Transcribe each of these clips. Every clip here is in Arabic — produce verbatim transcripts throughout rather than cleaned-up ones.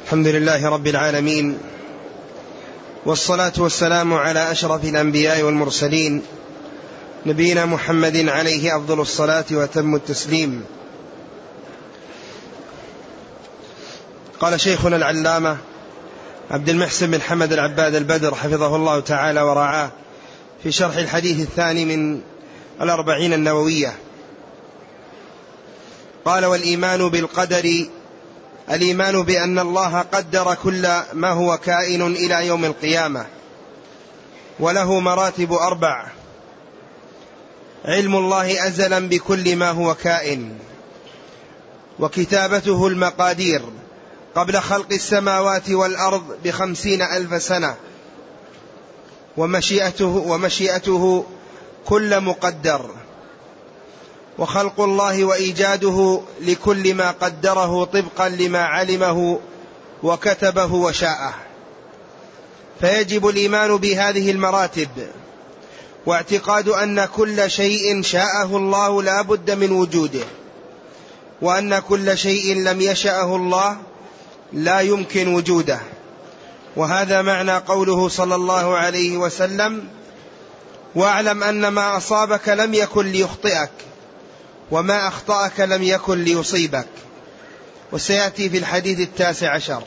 الحمد لله رب العالمين، والصلاة والسلام على أشرف الأنبياء والمرسلين، نبينا محمد عليه أفضل الصلاة وأتم التسليم. قال شيخنا العلامة عبد المحسن بن حمد العباد البدر حفظه الله تعالى ورعاه في شرح الحديث الثاني من الأربعين النووية، قال: والإيمان بالقدر الإيمان بأن الله قدر كل ما هو كائن إلى يوم القيامة، وله مراتب أربع: علم الله أزلا بكل ما هو كائن، وكتابته المقادير قبل خلق السماوات والأرض بخمسين ألف سنة، ومشيئته, ومشيئته كل مقدر، وخلق الله وإيجاده لكل ما قدره طبقا لما علمه وكتبه وشاءه. فيجب الإيمان بهذه المراتب، واعتقاد أن كل شيء شاءه الله لا بد من وجوده، وأن كل شيء لم يشأه الله لا يمكن وجوده. وهذا معنى قوله صلى الله عليه وسلم: واعلم أن ما أصابك لم يكن ليخطئك، وما أخطأك لم يكن ليصيبك. وسيأتي في الحديث التاسع عشر.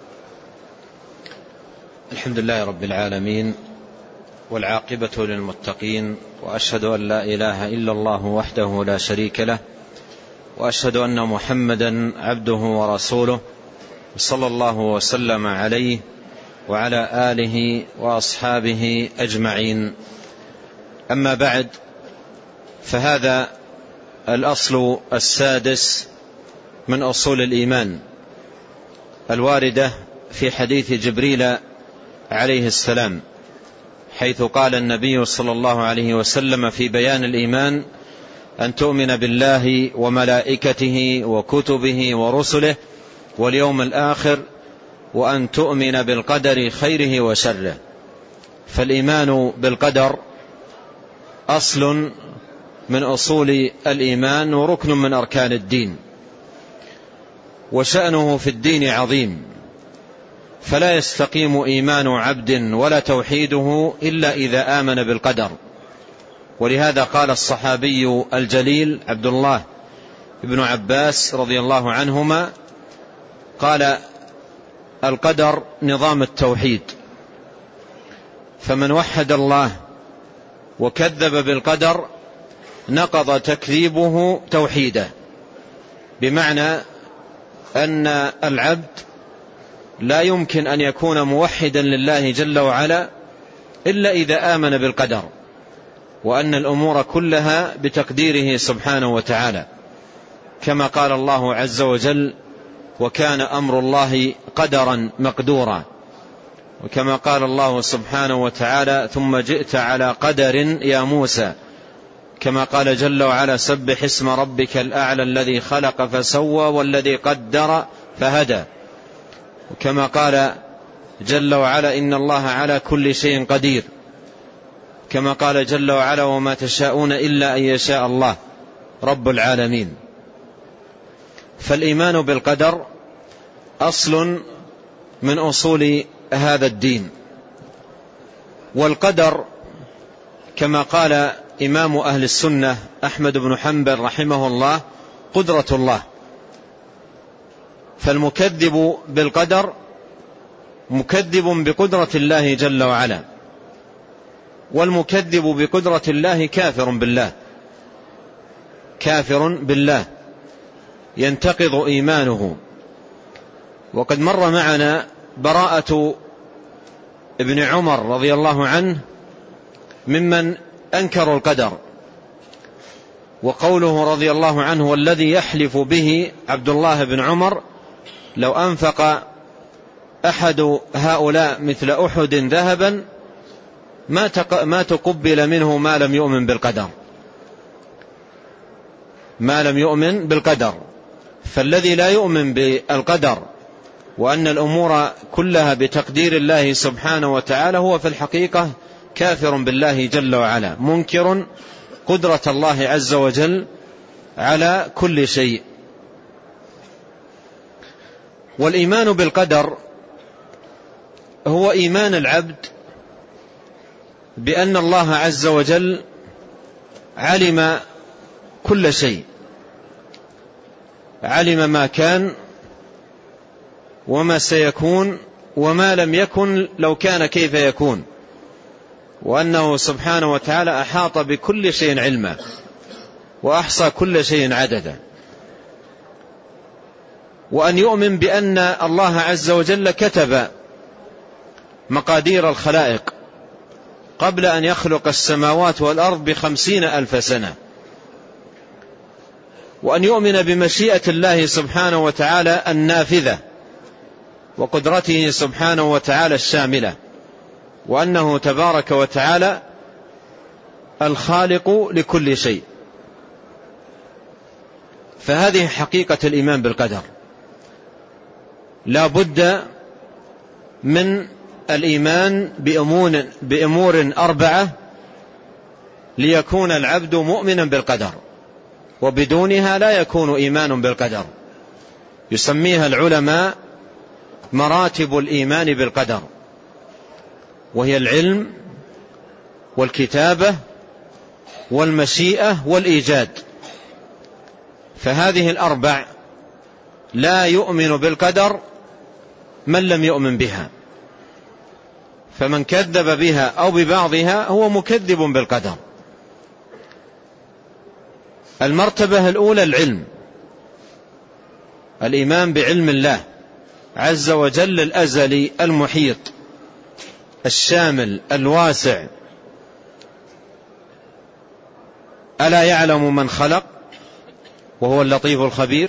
الحمد لله رب العالمين، والعاقبة للمتقين، وأشهد أن لا إله إلا الله وحده لا شريك له، وأشهد أن محمدا عبده ورسوله، صلى الله وسلم عليه وعلى آله وأصحابه أجمعين. أما بعد، فهذا الأصل السادس من أصول الإيمان الواردة في حديث جبريل عليه السلام، حيث قال النبي صلى الله عليه وسلم في بيان الإيمان: أن تؤمن بالله وملائكته وكتبه ورسله واليوم الآخر، وأن تؤمن بالقدر خيره وشره. فالإيمان بالقدر أصل من أصول الإيمان وركن من أركان الدين، وشأنه في الدين عظيم، فلا يستقيم إيمان عبد ولا توحيده إلا إذا آمن بالقدر. ولهذا قال الصحابي الجليل عبد الله بن عباس رضي الله عنهما، قال: القدر نظام التوحيد، فمن وحد الله وكذب بالقدر نقض تكذيبه توحيده، بمعنى أن العبد لا يمكن أن يكون موحدا لله جل وعلا إلا إذا آمن بالقدر، وأن الأمور كلها بتقديره سبحانه وتعالى، كما قال الله عز وجل: وكان أمر الله قدرا مقدورا. وكما قال الله سبحانه وتعالى: ثم جئت على قدر يا موسى. كما قال جل وعلا: سبح اسم ربك الأعلى الذي خلق فسوى والذي قدر فهدى. وكما قال جل وعلا: إن الله على كل شيء قدير. كما قال جل وعلا: وما تشاءون إلا أن يشاء الله رب العالمين. فالإيمان بالقدر أصل من أصول هذا الدين. والقدر كما قال إمام أهل السنة أحمد بن حنبل رحمه الله: قدرة الله. فالمكذب بالقدر مكذب بقدرة الله جل وعلا، والمكذب بقدرة الله كافر بالله، كافر بالله ينتقض إيمانه. وقد مر معنا براءة ابن عمر رضي الله عنه ممن أنكروا القدر، وقوله رضي الله عنه: والذي يحلف به عبد الله بن عمر لو أنفق أحد هؤلاء مثل أحد ذهبا ما تقبل منه ما لم يؤمن بالقدر، ما لم يؤمن بالقدر. فالذي لا يؤمن بالقدر وأن الأمور كلها بتقدير الله سبحانه وتعالى هو في الحقيقة كافر بالله جل وعلا، منكر قدرة الله عز وجل على كل شيء. والإيمان بالقدر هو إيمان العبد بأن الله عز وجل علم كل شيء، علم ما كان وما سيكون وما لم يكن لو كان كيف يكون، وأنه سبحانه وتعالى أحاط بكل شيء علما وأحصى كل شيء عددا. وأن يؤمن بأن الله عز وجل كتب مقادير الخلائق قبل أن يخلق السماوات والأرض بخمسين ألف سنة، وأن يؤمن بمشيئة الله سبحانه وتعالى النافذة وقدرته سبحانه وتعالى الشاملة، وأنه تبارك وتعالى الخالق لكل شيء. فهذه حقيقة الإيمان بالقدر. لا بد من الإيمان بأمور, بأمور أربعة ليكون العبد مؤمنا بالقدر، وبدونها لا يكون إيمان بالقدر. يسميها العلماء مراتب الإيمان بالقدر، وهي العلم والكتابة والمشيئة والإيجاد. فهذه الأربع لا يؤمن بالقدر من لم يؤمن بها، فمن كذب بها أو ببعضها هو مكذب بالقدر. المرتبة الأولى العلم، الإيمان بعلم الله عز وجل الأزلي المحيط الشامل الواسع. ألا يعلم من خلق وهو اللطيف الخبير؟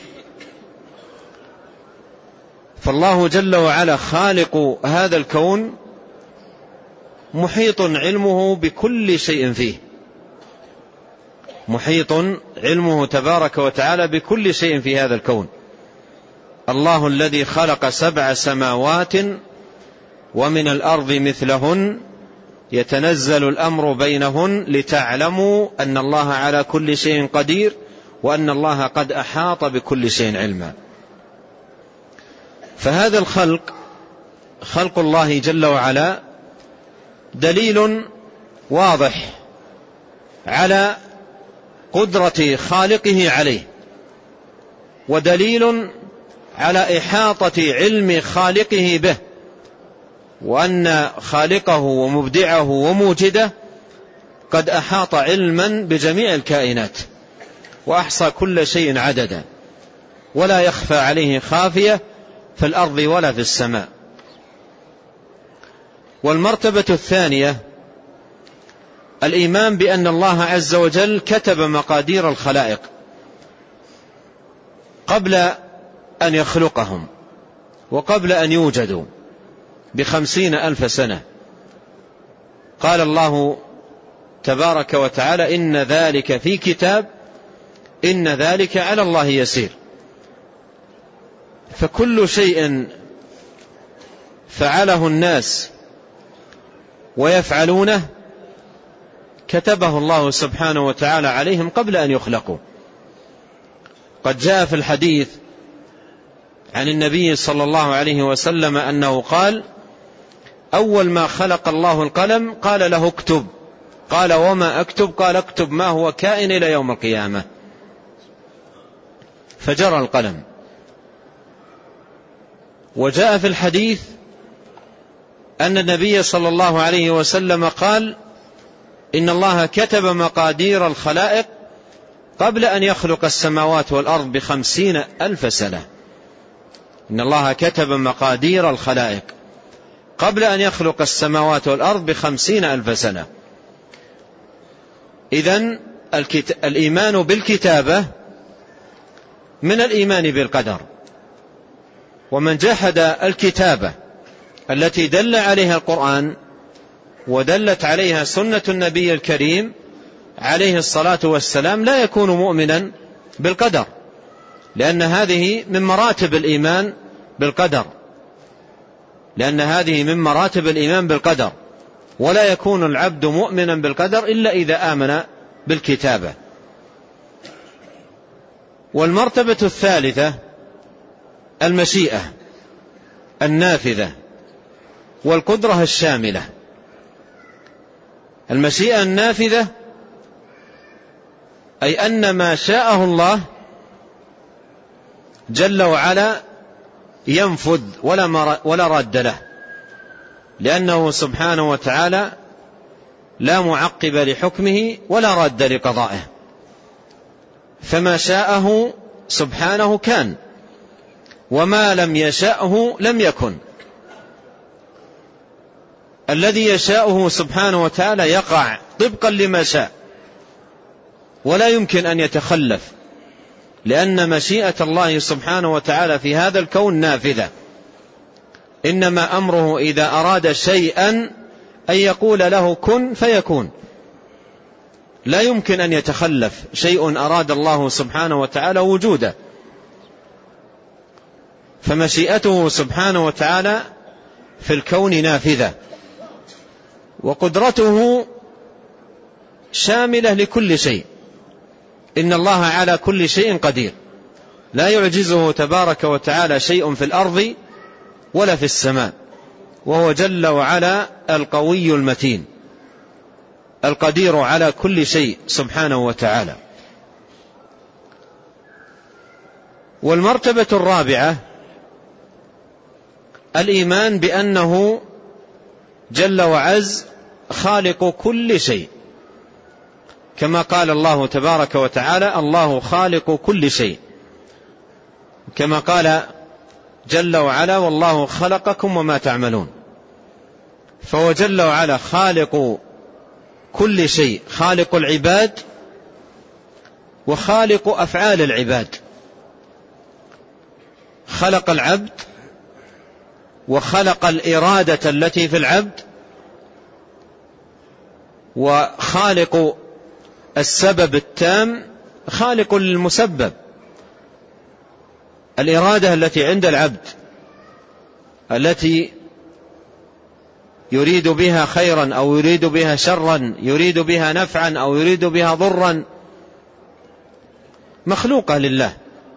فالله جل وعلا خالق هذا الكون محيط علمه بكل شيء فيه، محيط علمه تبارك وتعالى بكل شيء في هذا الكون. الله الذي خلق سبع سماوات ومن الأرض مثلهن يتنزل الأمر بينهن لتعلموا أن الله على كل شيء قدير وأن الله قد أحاط بكل شيء علما. فهذا الخلق، خلق الله جل وعلا، دليل واضح على قدرة خالقه عليه، ودليل على إحاطة علم خالقه به، وأن خالقه ومبدعه وموجده قد أحاط علما بجميع الكائنات وأحصى كل شيء عددا، ولا يخفى عليه خافية في الأرض ولا في السماء. والمرتبة الثانية الإيمان بأن الله عز وجل كتب مقادير الخلائق قبل أن يخلقهم وقبل أن يوجدوا بخمسين ألف سنة. قال الله تبارك وتعالى: إن ذلك في كتاب إن ذلك على الله يسير. فكل شيء فعله الناس ويفعلونه كتبه الله سبحانه وتعالى عليهم قبل أن يخلقوا. قد جاء في الحديث عن النبي صلى الله عليه وسلم أنه قال: أول ما خلق الله القلم قال له اكتب. قال: وما أكتب؟ قال: اكتب ما هو كائن إلى يوم القيامة. فجرى القلم. وجاء في الحديث أن النبي صلى الله عليه وسلم قال: إن الله كتب مقادير الخلائق قبل أن يخلق السماوات والأرض بخمسين ألف سنة. إن الله كتب مقادير الخلائق قبل أن يخلق السماوات والأرض بخمسين ألف سنة. إذن الإيمان بالكتابة من الإيمان بالقدر. ومن جحد الكتابة التي دل عليها القرآن ودلت عليها سنة النبي الكريم عليه الصلاة والسلام لا يكون مؤمنا بالقدر، لأن هذه من مراتب الإيمان بالقدر لأن هذه من مراتب الإيمان بالقدر ولا يكون العبد مؤمنا بالقدر إلا إذا آمن بالكتابة. والمرتبة الثالثة المشيئة، النافذة والقدرة الشاملة. المشيئة النافذة أي أن ما شاءه الله جل وعلا ينفذ ولا ولا راد له، لأنه سبحانه وتعالى لا معقب لحكمه ولا راد لقضائه، فما شاءه سبحانه كان، وما لم يشأه لم يكن. الذي يشاءه سبحانه وتعالى يقع طبقا لما شاء ولا يمكن أن يتخلف، لأن مشيئة الله سبحانه وتعالى في هذا الكون نافذة. إنما أمره إذا أراد شيئا أن يقول له كن فيكون، لا يمكن أن يتخلف شيء أراد الله سبحانه وتعالى وجوده. فمشيئته سبحانه وتعالى في الكون نافذة، وقدرته شاملة لكل شيء. إن الله على كل شيء قدير، لا يعجزه تبارك وتعالى شيء في الأرض ولا في السماء، وهو جل وعلا القوي المتين القدير على كل شيء سبحانه وتعالى. والمرتبة الرابعة الإيمان بأنه جل وعز خالق كل شيء، كما قال الله تبارك وتعالى الله خالق كل شيء، كما قال جل وعلا والله خلقكم وما تعملون. فهو جل وعلا خالق كل شيء، خالق العباد وخالق أفعال العباد. خلق العبد وخلق الإرادة التي في العبد، وخالق السبب التام خالق للمسبب. الإرادة التي عند العبد التي يريد بها خيرا أو يريد بها شرا، يريد بها نفعا أو يريد بها ضرا، مخلوقة لله،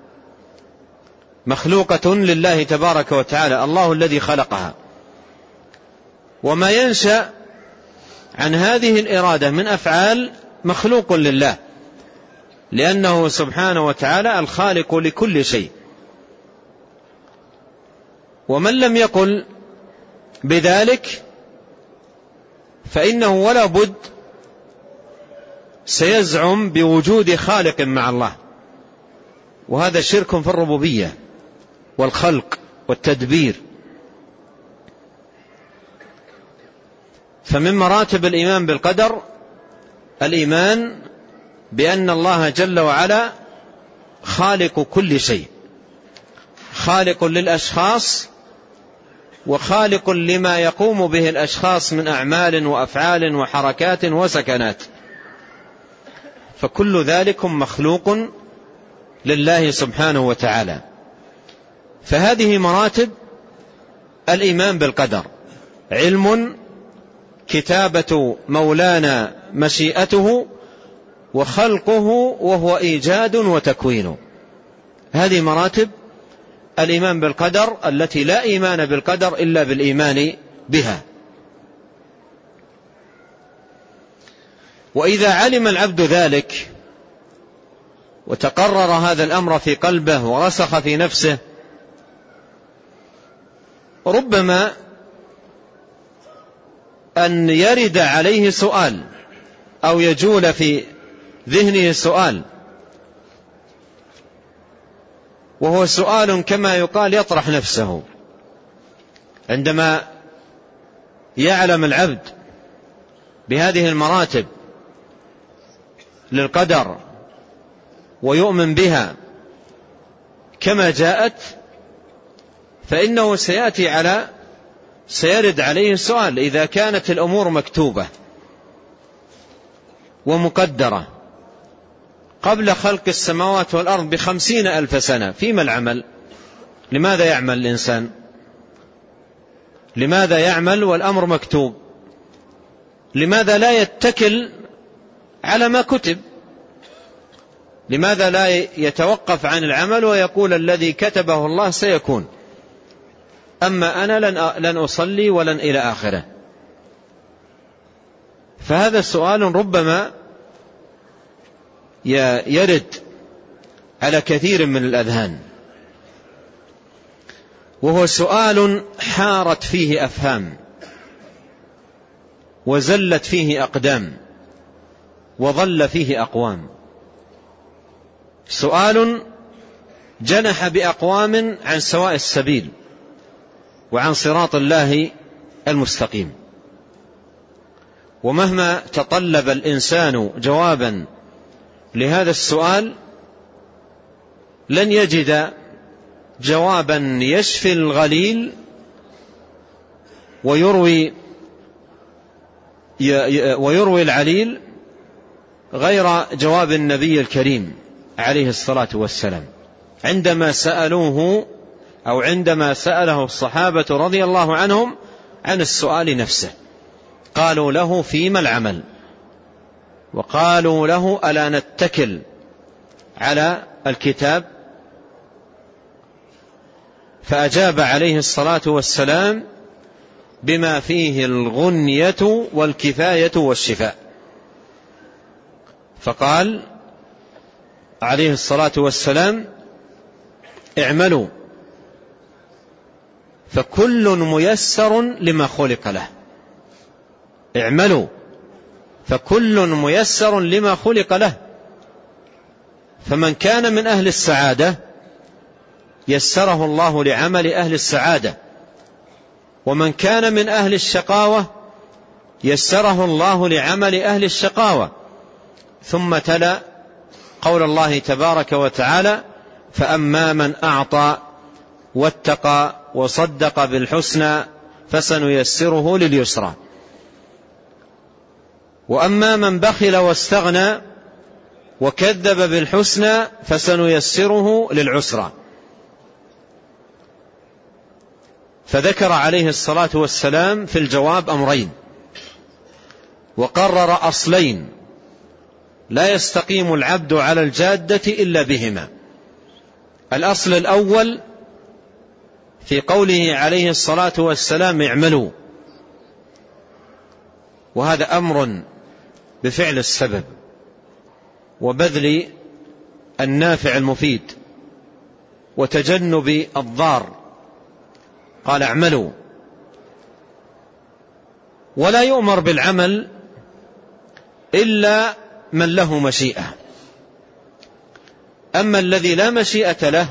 مخلوقة لله تبارك وتعالى، الله الذي خلقها. وما ينشأ عن هذه الإرادة من أفعال مخلوق لله، لأنه سبحانه وتعالى الخالق لكل شيء. ومن لم يقل بذلك فإنه ولا بد سيزعم بوجود خالق مع الله، وهذا شرك في الربوبية والخلق والتدبير. فمن مراتب الإيمان بالقدر الإيمان بأن الله جل وعلا خالق كل شيء، خالق للأشخاص وخالق لما يقوم به الأشخاص من أعمال وأفعال وحركات وسكنات، فكل ذلك مخلوق لله سبحانه وتعالى. فهذه مراتب الإيمان بالقدر: علم، كتابة مولانا مشيئته، وخلقه وهو إيجاد وتكوين. هذه مراتب الإيمان بالقدر التي لا إيمان بالقدر إلا بالإيمان بها. وإذا علم العبد ذلك وتقرر هذا الأمر في قلبه ورسخ في نفسه، ربما أن يرد عليه سؤال أو يجول في ذهنه سؤال، وهو سؤال كما يقال يطرح نفسه. عندما يعلم العبد بهذه المراتب للقدر ويؤمن بها كما جاءت، فإنه سيأتي على سيرد عليه السؤال: إذا كانت الأمور مكتوبة ومقدرة قبل خلق السماوات والأرض بخمسين ألف سنة، فيما العمل؟ لماذا يعمل الإنسان؟ لماذا يعمل والأمر مكتوب؟ لماذا لا يتكل على ما كتب؟ لماذا لا يتوقف عن العمل ويقول الذي كتبه الله سيكون؟ أما أنا لن, لن أصلي ولن إلى آخره. فهذا السؤال ربما يرد على كثير من الأذهان، وهو سؤال حارت فيه أفهام وزلت فيه أقدام وضل فيه أقوام، سؤال جنح بأقوام عن سواء السبيل وعن صراط الله المستقيم. ومهما تطلب الإنسان جوابا لهذا السؤال لن يجد جوابا يشفي الغليل ويروي ويروي العليل غير جواب النبي الكريم عليه الصلاة والسلام عندما سألوه أو عندما سأله الصحابة رضي الله عنهم عن السؤال نفسه. قالوا له: فيما العمل؟ وقالوا له: ألا نتكل على الكتاب؟ فأجاب عليه الصلاة والسلام بما فيه الغنية والكفاية والشفاء، فقال عليه الصلاة والسلام: اعملوا فكل ميسر لما خلق له. اعملوا فكل ميسر لما خلق له. فمن كان من أهل السعادة يسره الله لعمل أهل السعادة، ومن كان من أهل الشقاوة يسره الله لعمل أهل الشقاوة. ثم تلا قول الله تبارك وتعالى: فأما من أعطى واتقى وصدق بالحسنى فسنيسره لليسرى، وأما من بخل واستغنى وكذب بالحسنى فسنيسره للعسرى. فذكر عليه الصلاة والسلام في الجواب أمرين، وقرر أصلين لا يستقيم العبد على الجادة إلا بهما. الأصل الأول في قوله عليه الصلاة والسلام: اعملوا، وهذا أمر بفعل السبب وبذل النافع المفيد وتجنب الضار. قال: اعملوا. ولا يؤمر بالعمل إلا من له مشيئة، أما الذي لا مشيئة له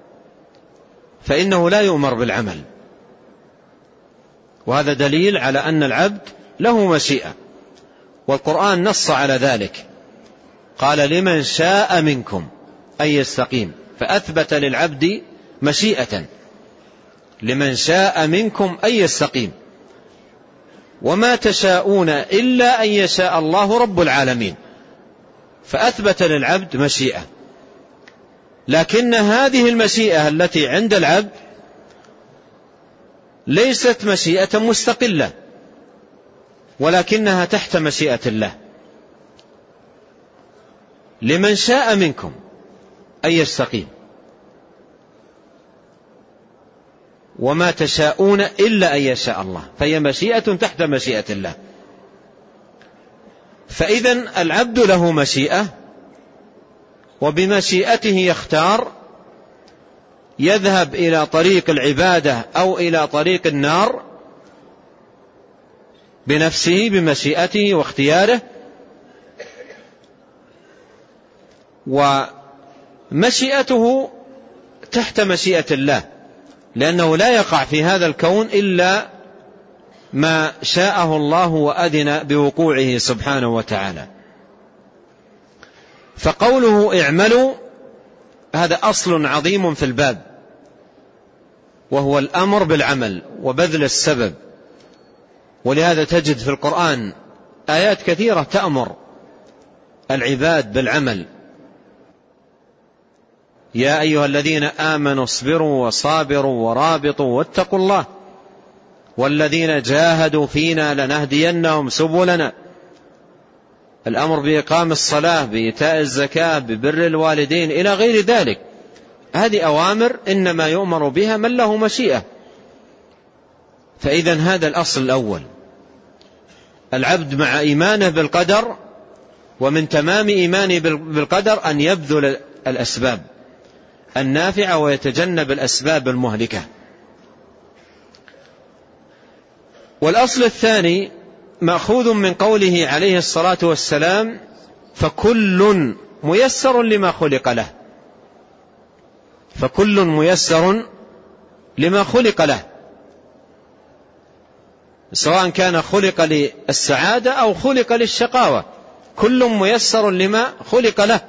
فإنه لا يؤمر بالعمل. وهذا دليل على أن العبد له مشيئة، والقرآن نص على ذلك، قال: لمن شاء منكم أن يستقيم، فأثبت للعبد مشيئة، لمن شاء منكم أن يستقيم. وما تشاءون إلا أن يشاء الله رب العالمين، فأثبت للعبد مشيئة. لكن هذه المشيئة التي عند العبد ليست مشيئة مستقلة، ولكنها تحت مشيئة الله. لمن شاء منكم أن يستقيم، وما تشاءون إلا أن يشاء الله، فهي مشيئة تحت مشيئة الله. فإذن العبد له مشيئة، وبمشيئته يختار يذهب إلى طريق العبادة أو إلى طريق النار بنفسه بمشيئته واختياره. ومشيئته تحت مشيئة الله، لأنه لا يقع في هذا الكون إلا ما شاءه الله وأذن بوقوعه سبحانه وتعالى. فقوله اعملوا هذا أصل عظيم في الباب، وهو الأمر بالعمل وبذل السبب. ولهذا تجد في القرآن آيات كثيرة تأمر العباد بالعمل: يا أيها الذين آمنوا اصبروا وصابروا ورابطوا واتقوا الله والذين جاهدوا فينا لنهدينهم سبلنا. الأمر بإقام الصلاة، بإيتاء الزكاة، ببر الوالدين إلى غير ذلك. هذه أوامر إنما يؤمر بها من له مشيئة، فإذا هذا الأصل الأول، العبد مع إيمانه بالقدر ومن تمام إيمانه بالقدر أن يبذل الأسباب النافعة ويتجنب الأسباب المهلكة. والأصل الثاني مأخوذ من قوله عليه الصلاة والسلام: فكل ميسر لما خلق له. فكل ميسر لما خلق له، سواء كان خلق للسعادة أو خلق للشقاوة، كل ميسر لما خلق له.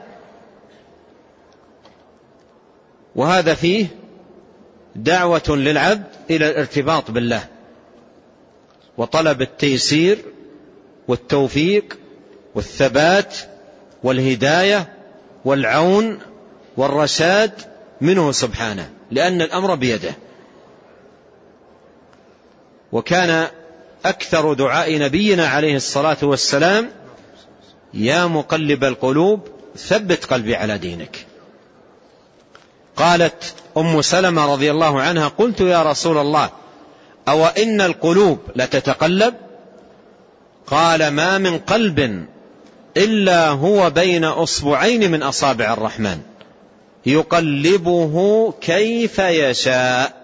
وهذا فيه دعوة للعبد إلى الارتباط بالله وطلب التيسير والتوفيق والثبات والهداية والعون والرشاد منه سبحانه، لأن الأمر بيده. وكان أكثر دعاء نبينا عليه الصلاة والسلام: يا مقلب القلوب ثبت قلبي على دينك. قالت أم سلمة رضي الله عنها: قلت يا رسول الله أو إن القلوب لتتقلب؟ قال: ما من قلب إلا هو بين أصبعين من أصابع الرحمن يقلبه كيف يشاء،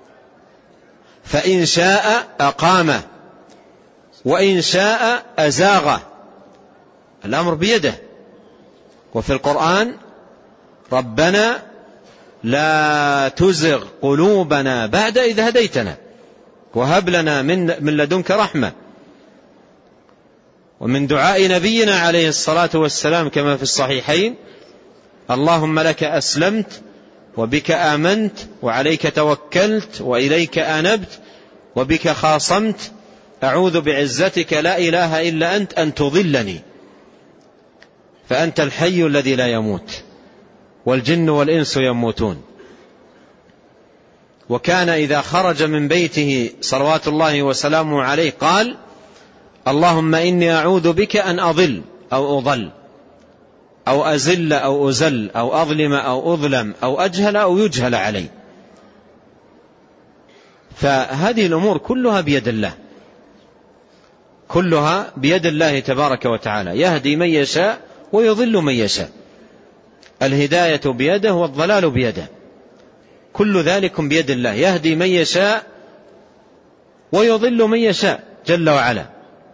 فإن شاء أقامه وإن شاء أزاغه. الأمر بيده. وفي القرآن: ربنا لا تزغ قلوبنا بعد إذ هديتنا وهب لنا من, من لدنك رحمة. ومن دعاء نبينا عليه الصلاة والسلام كما في الصحيحين: اللهم لك أسلمت وبك آمنت وعليك توكلت وإليك أنبت وبك خاصمت أعوذ بعزتك لا إله إلا أنت أن تضلني فأنت الحي الذي لا يموت والجن والإنس يموتون. وكان إذا خرج من بيته صلوات الله وسلامه عليه قال: اللهم إني أعوذ بك أن أضل أو أضل أو أزل أو أزل أو أظلم أو أظلم أو أجهل أو يجهل علي. فهذه الأمور كلها بيد الله، كلها بيد الله تبارك وتعالى، يهدي من يشاء ويضل من يشاء، الهداية بيده والضلال بيده، كل ذلك بيد الله، يهدي من يشاء ويضل من يشاء جل وعلا.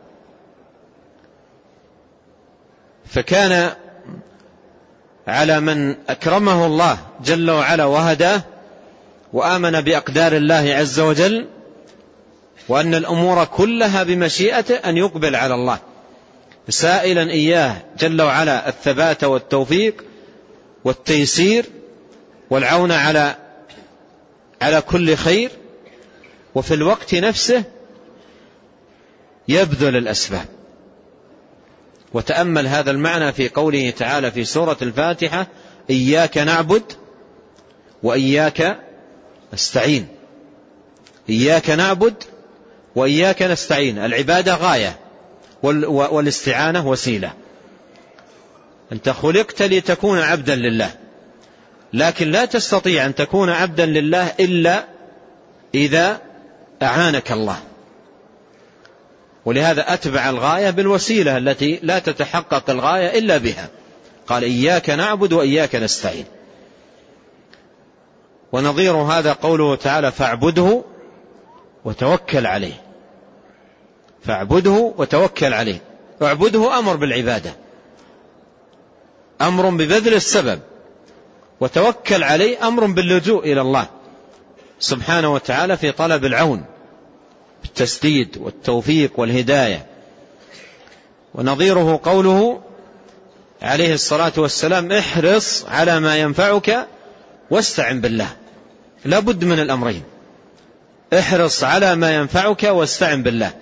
فكان على من أكرمه الله جل وعلا وهداه وآمن بأقدار الله عز وجل وأن الأمور كلها بمشيئته أن يقبل على الله سائلا إياه جل وعلا الثبات والتوفيق والتيسير والعون على على كل خير، وفي الوقت نفسه يبذل الأسباب. وتأمل هذا المعنى في قوله تعالى في سورة الفاتحة: إياك نعبد وإياك نستعين. إياك نعبد وإياك نستعين، العبادة غاية والاستعانة وسيلة. أنت خلقت لتكون عبدا لله، لكن لا تستطيع أن تكون عبدا لله إلا إذا أعانك الله، ولهذا أتبع الغاية بالوسيلة التي لا تتحقق الغاية إلا بها. قال: إياك نعبد وإياك نستعين. ونظير هذا قوله تعالى: فاعبده وتوكل عليه. فاعبده وتوكل عليه. اعبده أمر بالعبادة، أمر ببذل السبب، وتوكل عليه أمر باللجوء إلى الله سبحانه وتعالى في طلب العون بالتسديد والتوفيق والهداية. ونظيره قوله عليه الصلاة والسلام: احرص على ما ينفعك واستعن بالله. لا بد من الأمرين، احرص على ما ينفعك واستعن بالله.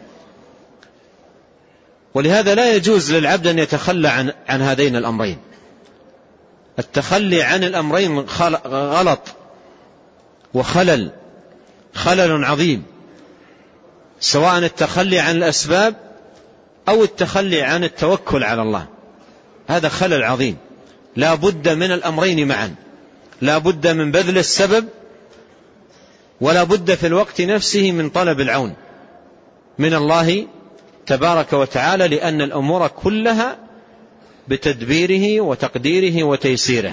ولهذا لا يجوز للعبد أن يتخلى عن, عن هذين الأمرين. التخلي عن الأمرين غلط وخلل خلل عظيم، سواء التخلي عن الأسباب أو التخلي عن التوكل على الله، هذا خلل عظيم. لا بد من الأمرين معا، لا بد من بذل السبب ولا بد في الوقت نفسه من طلب العون من الله تبارك وتعالى، لأن الأمور كلها بتدبيره وتقديره وتيسيره.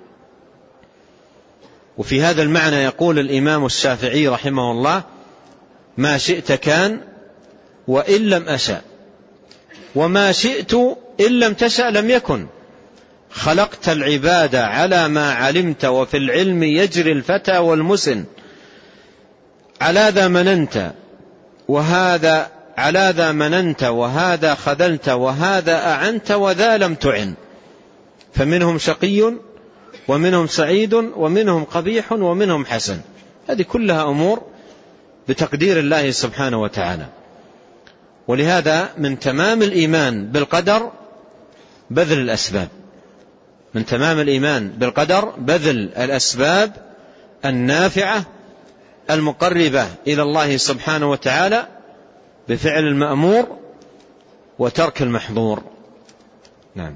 وفي هذا المعنى يقول الإمام الشافعي رحمه الله: ما شئت كان وإن لم أشأ، وما شئت إن لم تشأ لم يكن، خلقت العباد على ما علمت، وفي العلم يجري الفتى والمسن، على ذا مننت وهذا على ذا مننت وهذا خذلت وهذا أعنت وذا لم تعن، فمنهم شقي ومنهم سعيد ومنهم قبيح ومنهم حسن. هذه كلها أمور بتقدير الله سبحانه وتعالى. ولهذا من تمام الإيمان بالقدر بذل الأسباب، من تمام الإيمان بالقدر بذل الأسباب النافعة المقربة إلى الله سبحانه وتعالى بفعل المأمور وترك المحظور. نعم.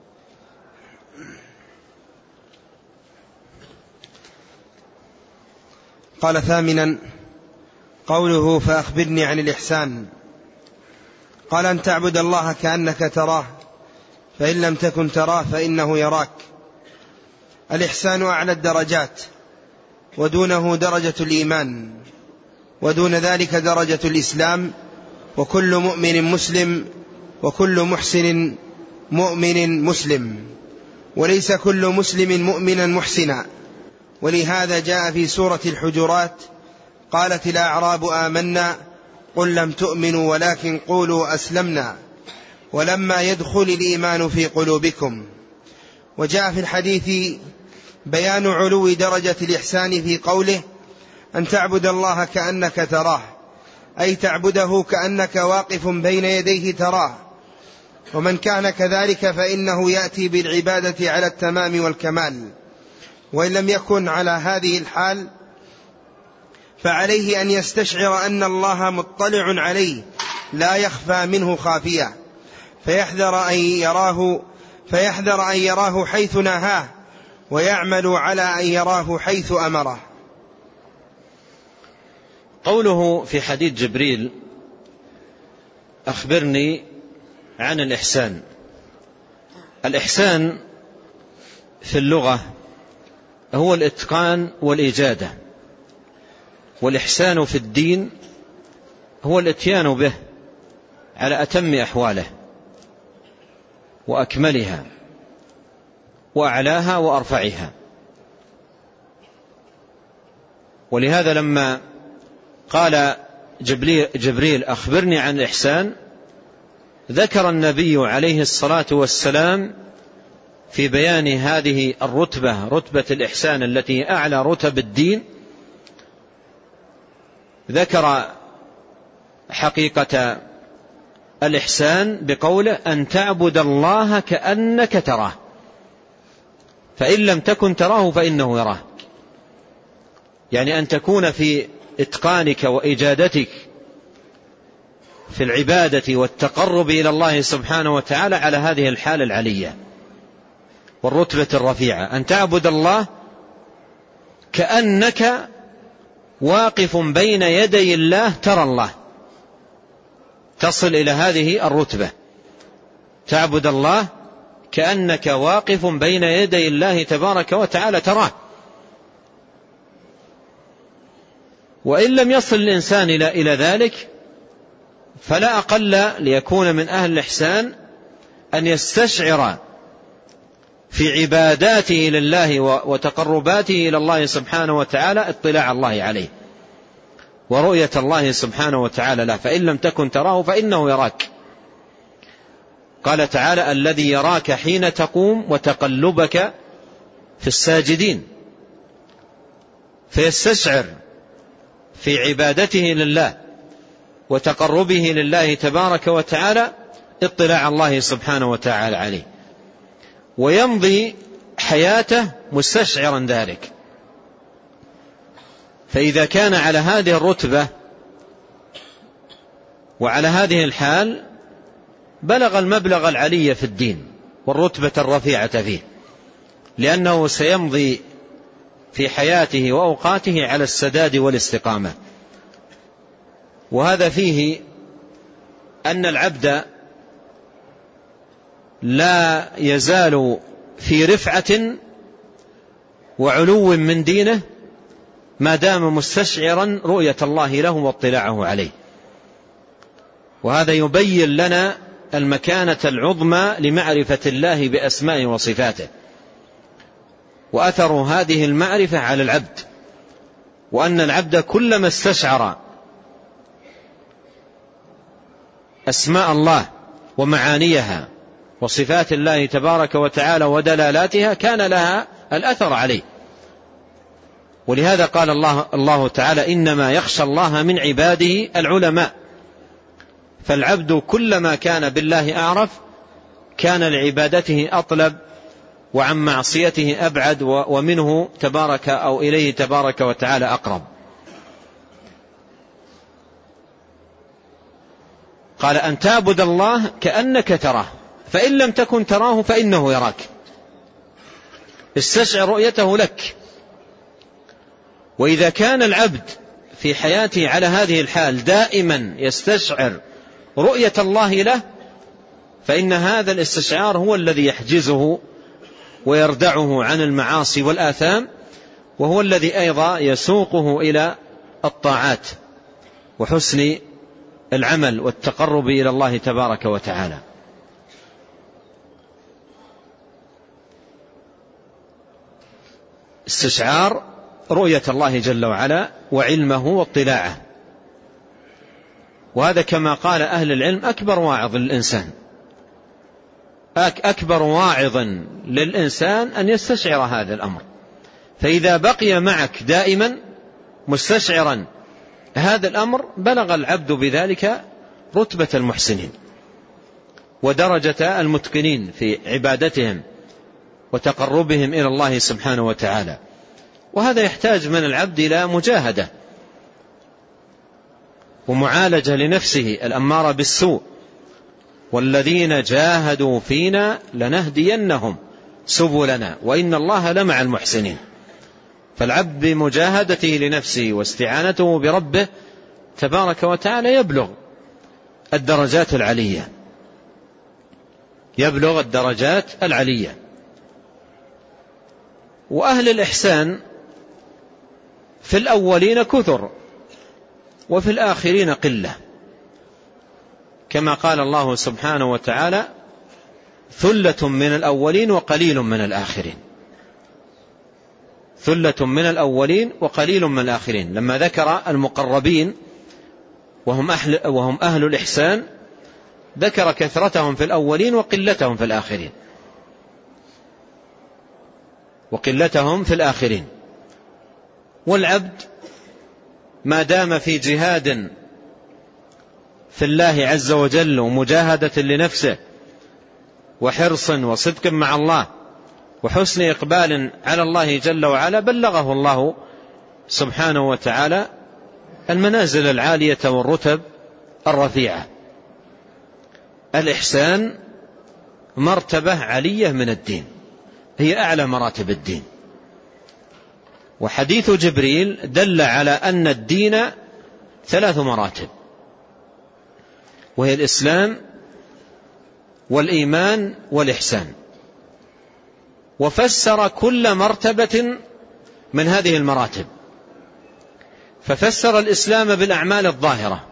قال ثامنا: قوله فأخبرني عن الإحسان. قال: أن تعبد الله كأنك تراه، فإن لم تكن تراه فإنه يراك. الإحسان أعلى الدرجات، ودونه درجة الإيمان، ودون ذلك درجة الإسلام، وكل مؤمن مسلم، وكل محسن مؤمن مسلم، وليس كل مسلم مؤمنا محسنا. ولهذا جاء في سورة الحجرات: قالت الأعراب آمنا قل لم تؤمنوا ولكن قولوا أسلمنا ولما يدخل الإيمان في قلوبكم. وجاء في الحديث بيان علو درجة الإحسان في قوله: أن تعبد الله كأنك تراه، أي تعبده كأنك واقف بين يديه تراه. ومن كان كذلك فإنه يأتي بالعبادة على التمام والكمال. وإن لم يكن على هذه الحال فعليه أن يستشعر أن الله مطلع عليه لا يخفى منه خافية، فيحذر أن يراه, فيحذر أن يراه حيث نهاه، ويعمل على أن يراه حيث أمره. قوله في حديث جبريل: أخبرني عن الإحسان. الإحسان في اللغة هو الإتقان والإجادة، والإحسان في الدين هو الاتيان به على أتم أحواله وأكملها وأعلاها وأرفعها. ولهذا لما قال جبريل أخبرني عن الإحسان، ذكر النبي عليه الصلاة والسلام في بيان هذه الرتبة، رتبة الإحسان التي أعلى رتب الدين، ذكر حقيقة الإحسان بقوله: أن تعبد الله كأنك تراه، فإن لم تكن تراه فإنه يراه. يعني أن تكون في إتقانك وإجادتك في العبادة والتقرب إلى الله سبحانه وتعالى على هذه الحالة العلية والرتبة الرفيعة، أن تعبد الله كأنك واقف بين يدي الله ترى الله، تصل إلى هذه الرتبة، تعبد الله كأنك واقف بين يدي الله تبارك وتعالى تراه. وإن لم يصل الإنسان إلى ذلك فلا أقل ليكون من أهل الإحسان أن يستشعر في عباداته لله وتقرباته إلى الله سبحانه وتعالى اطلاع الله عليه ورؤية الله سبحانه وتعالى له، فإن لم تكن تراه فإنه يراك. قال تعالى: الذي يراك حين تقوم وتقلبك في الساجدين. فيستشعر في عبادته لله وتقربه لله تبارك وتعالى اطلاع الله سبحانه وتعالى عليه، ويمضي حياته مستشعرا ذلك. فإذا كان على هذه الرتبة وعلى هذه الحال بلغ المبلغ العلي في الدين والرتبة الرفيعة فيه، لأنه سيمضي في حياته وأوقاته على السداد والاستقامة. وهذا فيه أن العبد لا يزال في رفعة وعلو من دينه ما دام مستشعرا رؤية الله له واطلاعه عليه. وهذا يبين لنا المكانة العظمى لمعرفة الله بأسمائه وصفاته، وأثر هذه المعرفة على العبد، وأن العبد كلما استشعر أسماء الله ومعانيها وصفات الله تبارك وتعالى ودلالاتها كان لها الأثر عليه. ولهذا قال الله, الله تعالى: إنما يخشى الله من عباده العلماء. فالعبد كلما كان بالله أعرف كان لعبادته أطلب، وعن معصيته أبعد، ومنه تبارك أو إليه تبارك وتعالى أقرب. قال: أن تعبد الله كأنك تراه فإن لم تكن تراه فإنه يراك. استشعر رؤيته لك. وإذا كان العبد في حياته على هذه الحال دائما يستشعر رؤية الله له، فإن هذا الاستشعار هو الذي يحجزه ويردعه عن المعاصي والآثام، وهو الذي أيضا يسوقه إلى الطاعات وحسن العمل والتقرب إلى الله تبارك وتعالى. استشعار رؤية الله جل وعلا وعلمه واطلاعه. وهذا كما قال أهل العلم أكبر واعظ للإنسان، أكبر واعظ للإنسان أن يستشعر هذا الأمر. فإذا بقي معك دائما مستشعرا هذا الأمر بلغ العبد بذلك رتبة المحسنين ودرجة المتقنين في عبادتهم وتقربهم إلى الله سبحانه وتعالى. وهذا يحتاج من العبد إلى مجاهدة ومعالجة لنفسه الأمارة بالسوء، والذين جاهدوا فينا لنهدينهم سبلنا وإن الله لمع المحسنين. فالعبد بمجاهدته لنفسه واستعانته بربه تبارك وتعالى يبلغ الدرجات العلية، يبلغ الدرجات العلية. وأهل الإحسان في الأولين كثر وفي الآخرين قلة، كما قال الله سبحانه وتعالى: ثلة من الأولين وقليل من الآخرين. ثلة من الأولين وقليل من الآخرين. لما ذكر المقربين وهم أهل, وهم أهل الإحسان ذكر كثرتهم في الأولين وقلتهم في الآخرين وقلتهم في الآخرين. والعبد ما دام في جهاد في الله عز وجل ومجاهدة لنفسه وحرص وصدق مع الله وحسن إقبال على الله جل وعلا، بلغه الله سبحانه وتعالى المنازل العالية والرتب الرفيعة. الإحسان مرتبة علية من الدين، هي أعلى مراتب الدين. وحديث جبريل دل على أن الدين ثلاث مراتب، وهي الإسلام والإيمان والإحسان، وفسر كل مرتبة من هذه المراتب. ففسر الإسلام بالأعمال الظاهرة،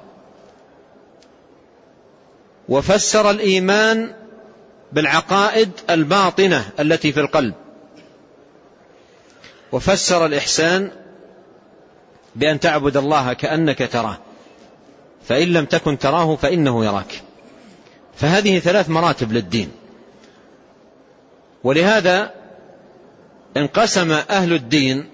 وفسر الإيمان بالعقائد الباطنة التي في القلب، وفسر الإحسان بأن تعبد الله كأنك تراه فإن لم تكن تراه فإنه يراك. فهذه ثلاث مراتب للدين. ولهذا انقسم أهل الدين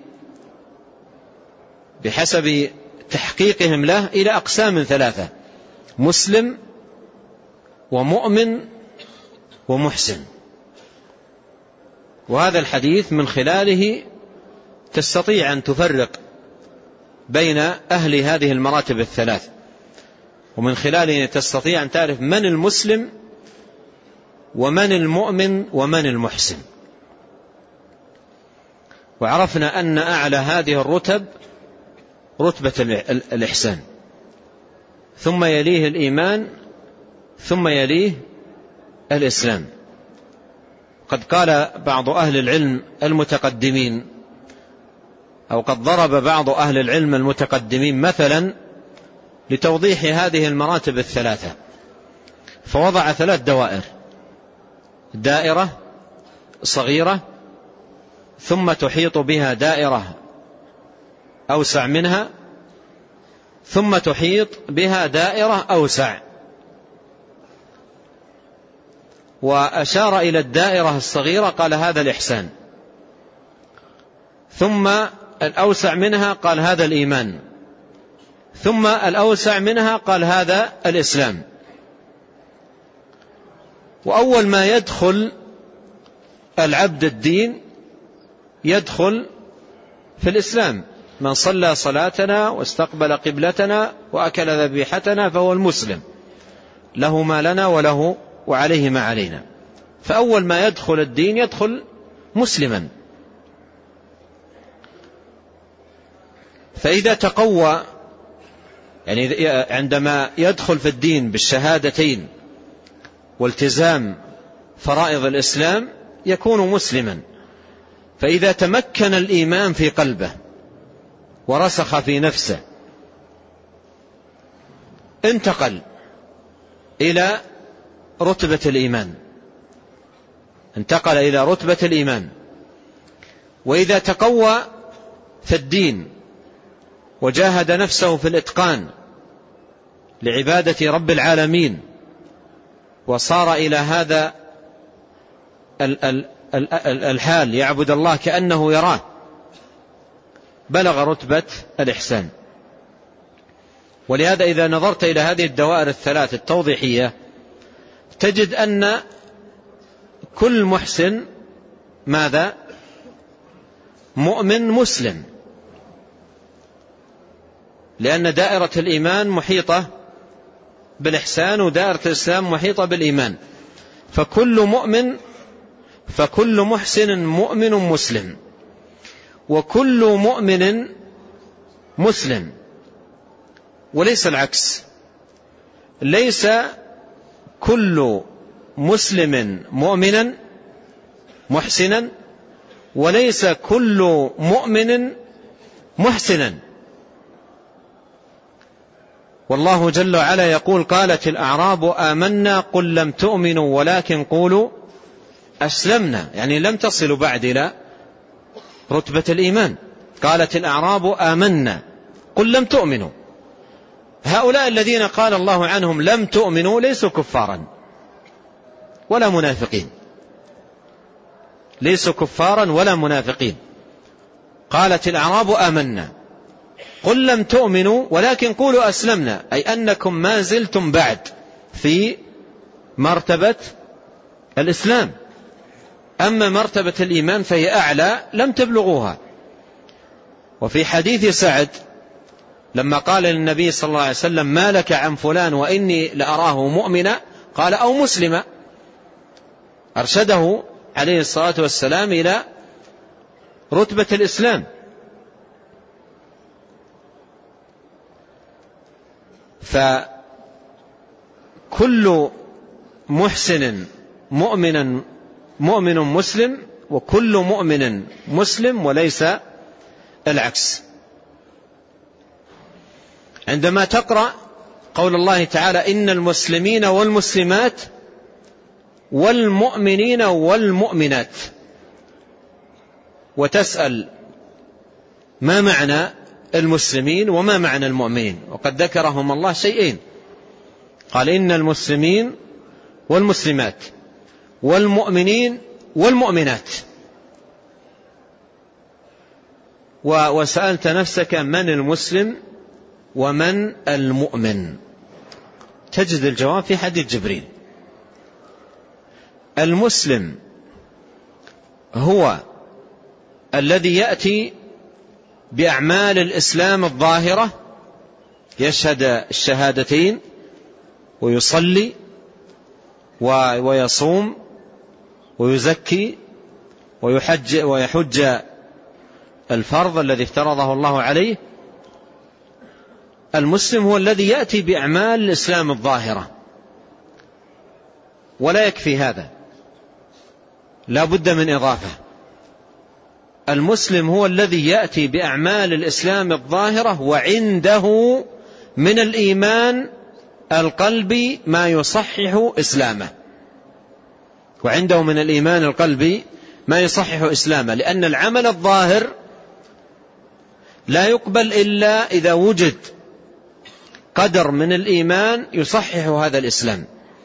بحسب تحقيقهم له إلى أقسام ثلاثة: مسلم ومؤمن ومحسن. وهذا الحديث من خلاله تستطيع أن تفرق بين أهل هذه المراتب الثلاث، ومن خلاله تستطيع أن تعرف من المسلم ومن المؤمن ومن المحسن. وعرفنا أن أعلى هذه الرتب رتبة الإحسان، ثم يليه الإيمان، ثم يليه الإسلام. قد قال بعض أهل العلم المتقدمين، أو قد ضرب بعض أهل العلم المتقدمين مثلا لتوضيح هذه المراتب الثلاثة، فوضع ثلاث دوائر: دائرة صغيرة، ثم تحيط بها دائرة أوسع منها، ثم تحيط بها دائرة أوسع. وأشار إلى الدائرة الصغيرة قال هذا الإحسان، ثم الأوسع منها قال هذا الإيمان، ثم الأوسع منها قال هذا الإسلام. وأول ما يدخل العبد الدين يدخل في الإسلام: من صلى صلاتنا واستقبل قبلتنا وأكل ذبيحتنا فهو المسلم، له ما لنا وله وعليه ما علينا. فأول ما يدخل الدين يدخل مسلما. فإذا تقوى، يعني عندما يدخل في الدين بالشهادتين والتزام فرائض الإسلام يكون مسلما. فإذا تمكن الإيمان في قلبه ورسخ في نفسه انتقل إلى رتبة الإيمان، انتقل إلى رتبة الإيمان. وإذا تقوى في الدين وجاهد نفسه في الإتقان لعبادة رب العالمين وصار إلى هذا الحال يعبد الله كأنه يراه، بلغ رتبة الإحسان. ولهذا إذا نظرت إلى هذه الدوائر الثلاث التوضيحية تجد أن كل محسن ماذا؟ مؤمن مسلم، لأن دائرة الإيمان محيطة بالإحسان ودائرة الإسلام محيطة بالإيمان. فكل مؤمن فكل محسن مؤمن مسلم، وكل مؤمن مسلم، وليس العكس. ليس كل مسلم مؤمنا محسنا، وليس كل مؤمن محسنا. والله جل وعلا يقول: قالت الأعراب آمنا قل لم تؤمنوا ولكن قولوا أسلمنا، يعني لم تصلوا بعد إلى رتبة الإيمان. قالت الأعراب آمنا قل لم تؤمنوا. هؤلاء الذين قال الله عنهم لم تؤمنوا ليسوا كفارا ولا منافقين، ليسوا كفارا ولا منافقين. قالت الأعراب آمنا قل لم تؤمنوا ولكن قولوا أسلمنا، أي أنكم ما زلتم بعد في مرتبة الإسلام. أما مرتبة الإيمان فهي أعلى لم تبلغوها. وفي حديث سعد لما قال للنبي صلى الله عليه وسلم: ما لك عن فلان وإني لأراه مؤمنا، قال: أو مسلما. أرشده عليه الصلاة والسلام إلى رتبة الإسلام. فكل محسن مؤمنا مؤمن مسلم، وكل مؤمن مسلم، وليس العكس. عندما تقرأ قول الله تعالى: إن المسلمين والمسلمات والمؤمنين والمؤمنات، وتسأل ما معنى المسلمين وما معنى المؤمنين، وقد ذكرهم الله شيئين. قال: إن المسلمين والمسلمات والمؤمنين والمؤمنات. وسألت نفسك من المسلم ومن المؤمن، تجد الجواب في حديث جبريل. المسلم هو الذي يأتي بأعمال الإسلام الظاهرة، يشهد الشهادتين ويصلي ويصوم ويزكي ويحج ويحج الفرض الذي افترضه الله عليه. المسلم هو الذي يأتي بأعمال الإسلام الظاهرة، ولا يكفي هذا، لا بد من إضافة. المسلم هو الذي يأتي بأعمال الإسلام الظاهرة وعنده من الإيمان القلبي ما يصحح إسلامه، وعنده من الإيمان القلبي ما يصحح إسلامه، لأن العمل الظاهر لا يقبل إلا إذا وجد قدر من الإيمان يصحح هذا الإسلام.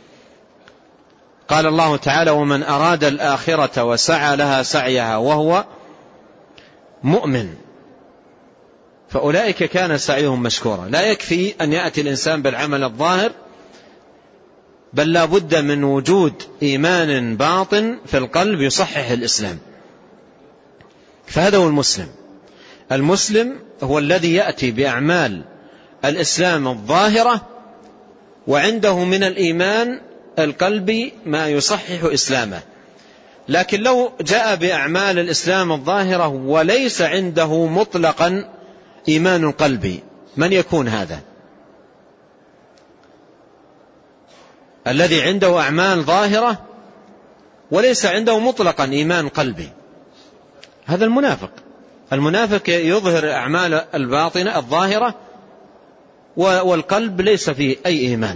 قال الله تعالى: ومن أراد الآخرة وسعى لها سعيها وهو مؤمن فأولئك كان سعيهم مشكورا. لا يكفي أن يأتي الإنسان بالعمل الظاهر، بل لا بد من وجود إيمان باطن في القلب يصحح الإسلام. فهذا هو المسلم. المسلم هو الذي يأتي بأعمال الإسلام الظاهرة وعنده من الإيمان القلبي ما يصحح إسلامه. لكن لو جاء بأعمال الإسلام الظاهرة وليس عنده مطلقا إيمان قلبي، من يكون هذا؟ الذي عنده أعمال ظاهرة وليس عنده مطلقا إيمان قلبي، هذا المنافق. المنافق يظهر أعمال الباطنة الظاهرة والقلب ليس فيه أي إيمان،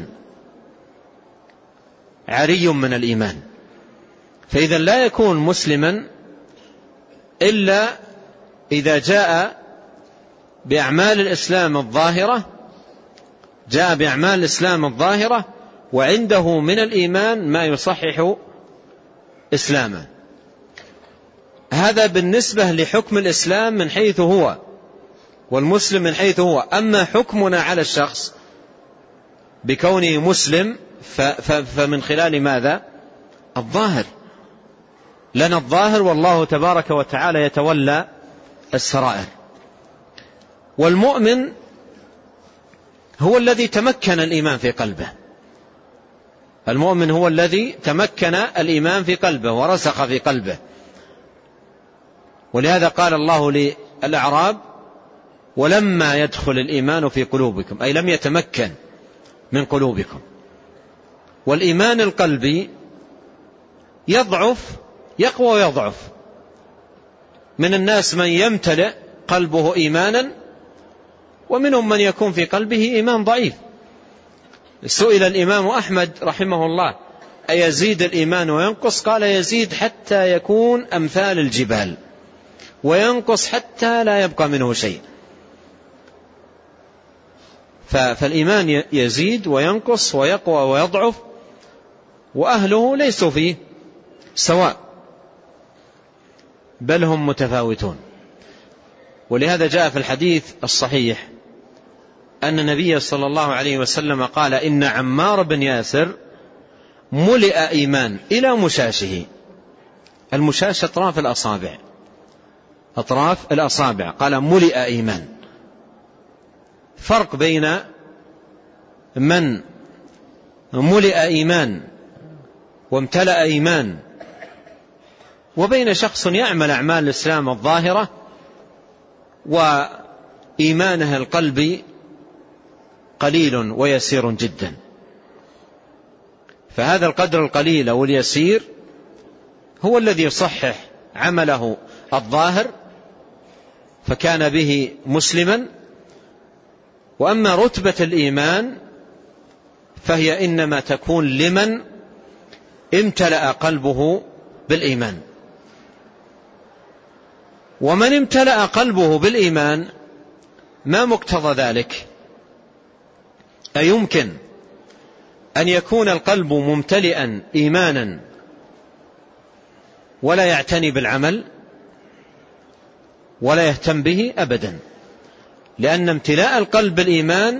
عري من الإيمان. فإذا لا يكون مسلما إلا إذا جاء بأعمال الإسلام الظاهرة جاء بأعمال الإسلام الظاهرة وعنده من الإيمان ما يصحح إسلامه. هذا بالنسبة لحكم الإسلام من حيث هو، والمسلم من حيث هو. أما حكمنا على الشخص بكونه مسلم فمن خلال ماذا؟ الظاهر. لنا الظاهر، والله تبارك وتعالى يتولى السرائر. والمؤمن هو الذي تمكن الإيمان في قلبه. المؤمن هو الذي تمكن الإيمان في قلبه ورسخ في قلبه. ولهذا قال الله للأعراب: ولما يدخل الإيمان في قلوبكم، أي لم يتمكن من قلوبكم. والإيمان القلبي يضعف، يقوى ويضعف. من الناس من يمتلئ قلبه إيمانا، ومنهم من يكون في قلبه إيمان ضعيف. سئل الإمام أحمد رحمه الله: أيزيد الإيمان وينقص؟ قال: يزيد حتى يكون أمثال الجبال، وينقص حتى لا يبقى منه شيء. فالإيمان يزيد وينقص ويقوى ويضعف، وأهله ليسوا فيه سواء، بل هم متفاوتون. ولهذا جاء في الحديث الصحيح أن النبي صلى الله عليه وسلم قال: إن عمار بن ياسر ملئ إيمان إلى مشاشه. المشاش أطراف الأصابع، أطراف الأصابع. قال: ملئ إيمان. فرق بين من ملئ إيمان وامتلأ إيمان وبين شخص يعمل أعمال الإسلام الظاهرة وإيمانه القلبي قليل ويسير جدا. فهذا القدر القليل واليسير هو الذي يصحح عمله الظاهر فكان به مسلما. وأما رتبة الإيمان فهي إنما تكون لمن امتلأ قلبه بالإيمان. ومن امتلأ قلبه بالإيمان ما مقتضى ذلك؟ أيمكن أن يكون القلب ممتلئا إيمانا ولا يعتني بالعمل ولا يهتم به؟ أبدا. لأن امتلاء القلب بالإيمان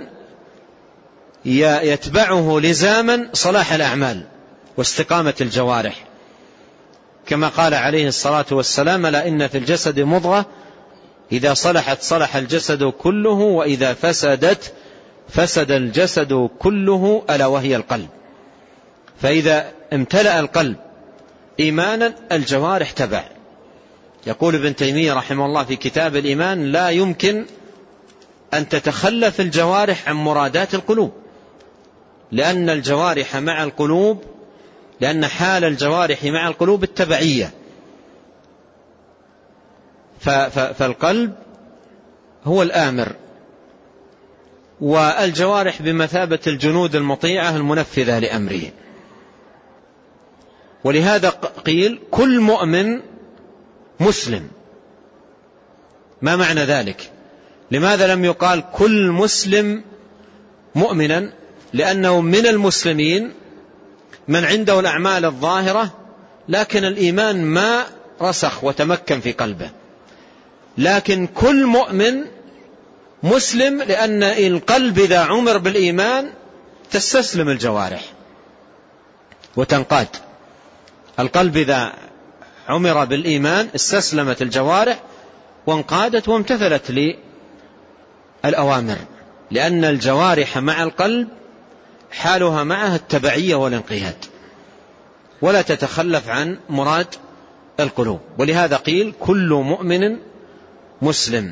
يتبعه لزاما صلاح الأعمال واستقامة الجوارح، كما قال عليه الصلاة والسلام: لا إن في الجسد مضغة إذا صلحت صلح الجسد كله وإذا فسدت فسد الجسد كله ألا وهي القلب. فإذا امتلأ القلب إيمانا الجوارح تبع، يقول ابن تيمية رحمه الله في كتاب الإيمان: لا يمكن أن تتخلف الجوارح عن مرادات القلوب، لأن الجوارح مع القلوب لأن حال الجوارح مع القلوب التبعية، فالقلب هو الآمر، والجوارح بمثابة الجنود المطيعة المنفذة لأمره. ولهذا قيل كل مؤمن مسلم. ما معنى ذلك؟ لماذا لم يقال كل مسلم مؤمنا؟ لأنه من المسلمين من عنده الأعمال الظاهرة لكن الإيمان ما رسخ وتمكن في قلبه، لكن كل مؤمن مسلم لأن القلب إذا عمر بالإيمان تستسلم الجوارح وتنقاد. القلب إذا عمر بالإيمان استسلمت الجوارح وانقادت وامتثلت للأوامر، لأن الجوارح مع القلب حالها معها التبعية والانقياد ولا تتخلف عن مراد القلوب. ولهذا قيل كل مؤمن مسلم.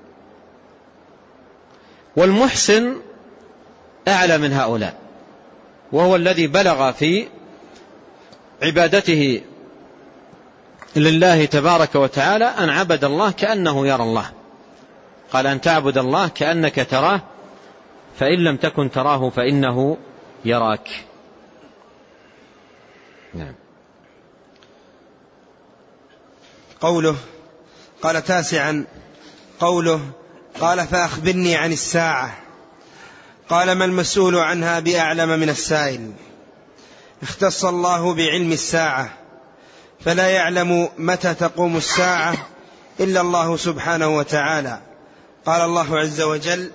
والمحسن أعلى من هؤلاء، وهو الذي بلغ في عبادته لله تبارك وتعالى أن عبد الله كأنه يرى الله. قال: أن تعبد الله كأنك تراه فإن لم تكن تراه فإنه يراك. نعم. قوله قال تاسعا قوله قال: فأخبرني عن الساعة. قال: ما المسؤول عنها بأعلم من السائل. اختص الله بعلم الساعة، فلا يعلم متى تقوم الساعة إلا الله سبحانه وتعالى. قال الله عز وجل: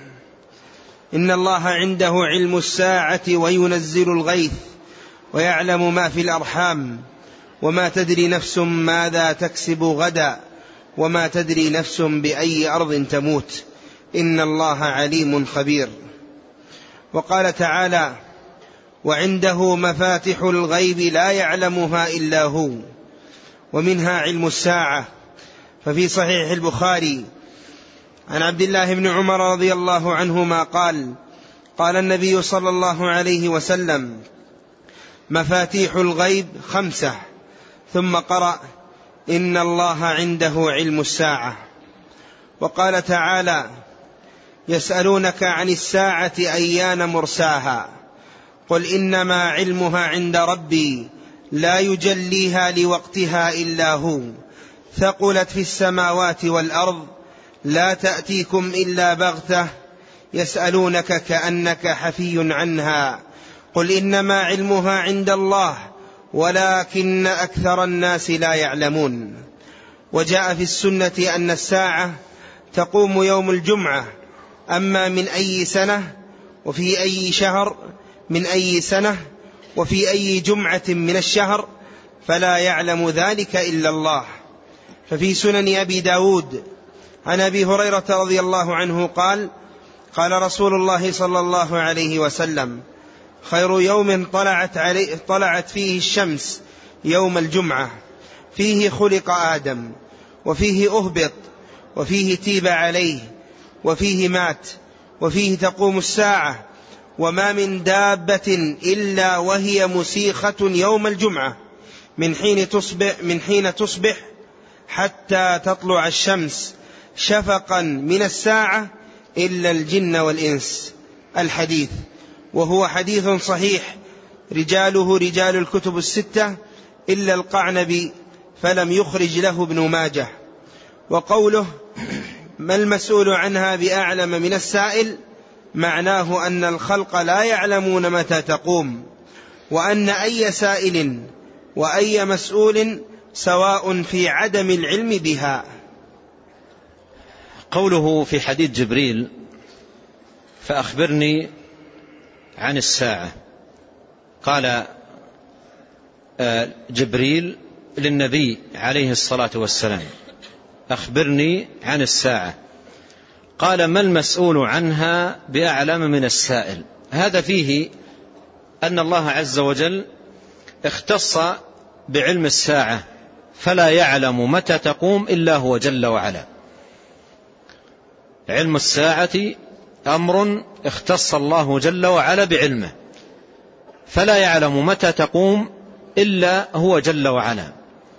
إن الله عنده علم الساعة وينزل الغيث ويعلم ما في الأرحام وما تدري نفس ماذا تكسب غدا وما تدري نفس بأي أرض تموت إن الله عليم خبير. وقال تعالى: وعنده مفاتح الغيب لا يعلمها إلا هو. ومنها علم الساعة. ففي صحيح البخاري عن عبد الله بن عمر رضي الله عنهما قال: قال النبي صلى الله عليه وسلم: مفاتيح الغيب خمسة. ثم قرأ: إن الله عنده علم الساعة. وقال تعالى: يسألونك عن الساعة أيان مرساها قل إنما علمها عند ربي لا يجليها لوقتها إلا هو ثقلت في السماوات والأرض لا تأتيكم إلا بغتة يسألونك كأنك حفي عنها قل إنما علمها عند الله ولكن أكثر الناس لا يعلمون. وجاء في السنة أن الساعة تقوم يوم الجمعة، أما من أي سنة وفي أي شهر من أي سنة وفي أي جمعة من الشهر فلا يعلم ذلك إلا الله. ففي سنن أبي داود عن أبي هريرة رضي الله عنه قال: قال رسول الله صلى الله عليه وسلم: خير يوم طلعت, علي طلعت فيه الشمس يوم الجمعة، فيه خلق آدم وفيه أهبط وفيه تيب عليه وفيه مات وفيه تقوم الساعة، وما من دابة إلا وهي مسيخة يوم الجمعة من حين تصبح, من حين تصبح حتى تطلع الشمس شفقا من الساعة إلا الجن والإنس. الحديث، وهو حديث صحيح رجاله رجال الكتب الستة إلا القعنبي فلم يخرج له ابن ماجه. وقوله ما المسؤول عنها بأعلم من السائل معناه أن الخلق لا يعلمون متى تقوم، وأن أي سائل وأي مسؤول سواء في عدم العلم بها. قوله في حديث جبريل: فأخبرني عن الساعة، قال جبريل للنبي عليه الصلاة والسلام: أخبرني عن الساعة. قال: ما المسؤول عنها بأعلم من السائل. هذا فيه أن الله عز وجل اختص بعلم الساعة فلا يعلم متى تقوم إلا هو جل وعلا. علم الساعة أمر اختص الله جل وعلا بعلمه، فلا يعلم متى تقوم إلا هو جل وعلا.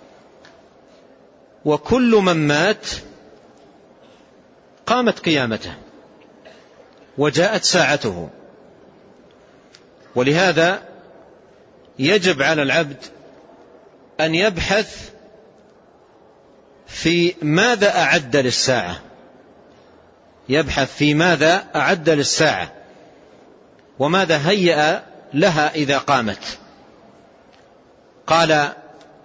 وكل من مات قامت قيامته وجاءت ساعته. ولهذا يجب على العبد أن يبحث في ماذا أعد للساعة، يبحث في ماذا أعد للساعة وماذا هيأ لها إذا قامت. قال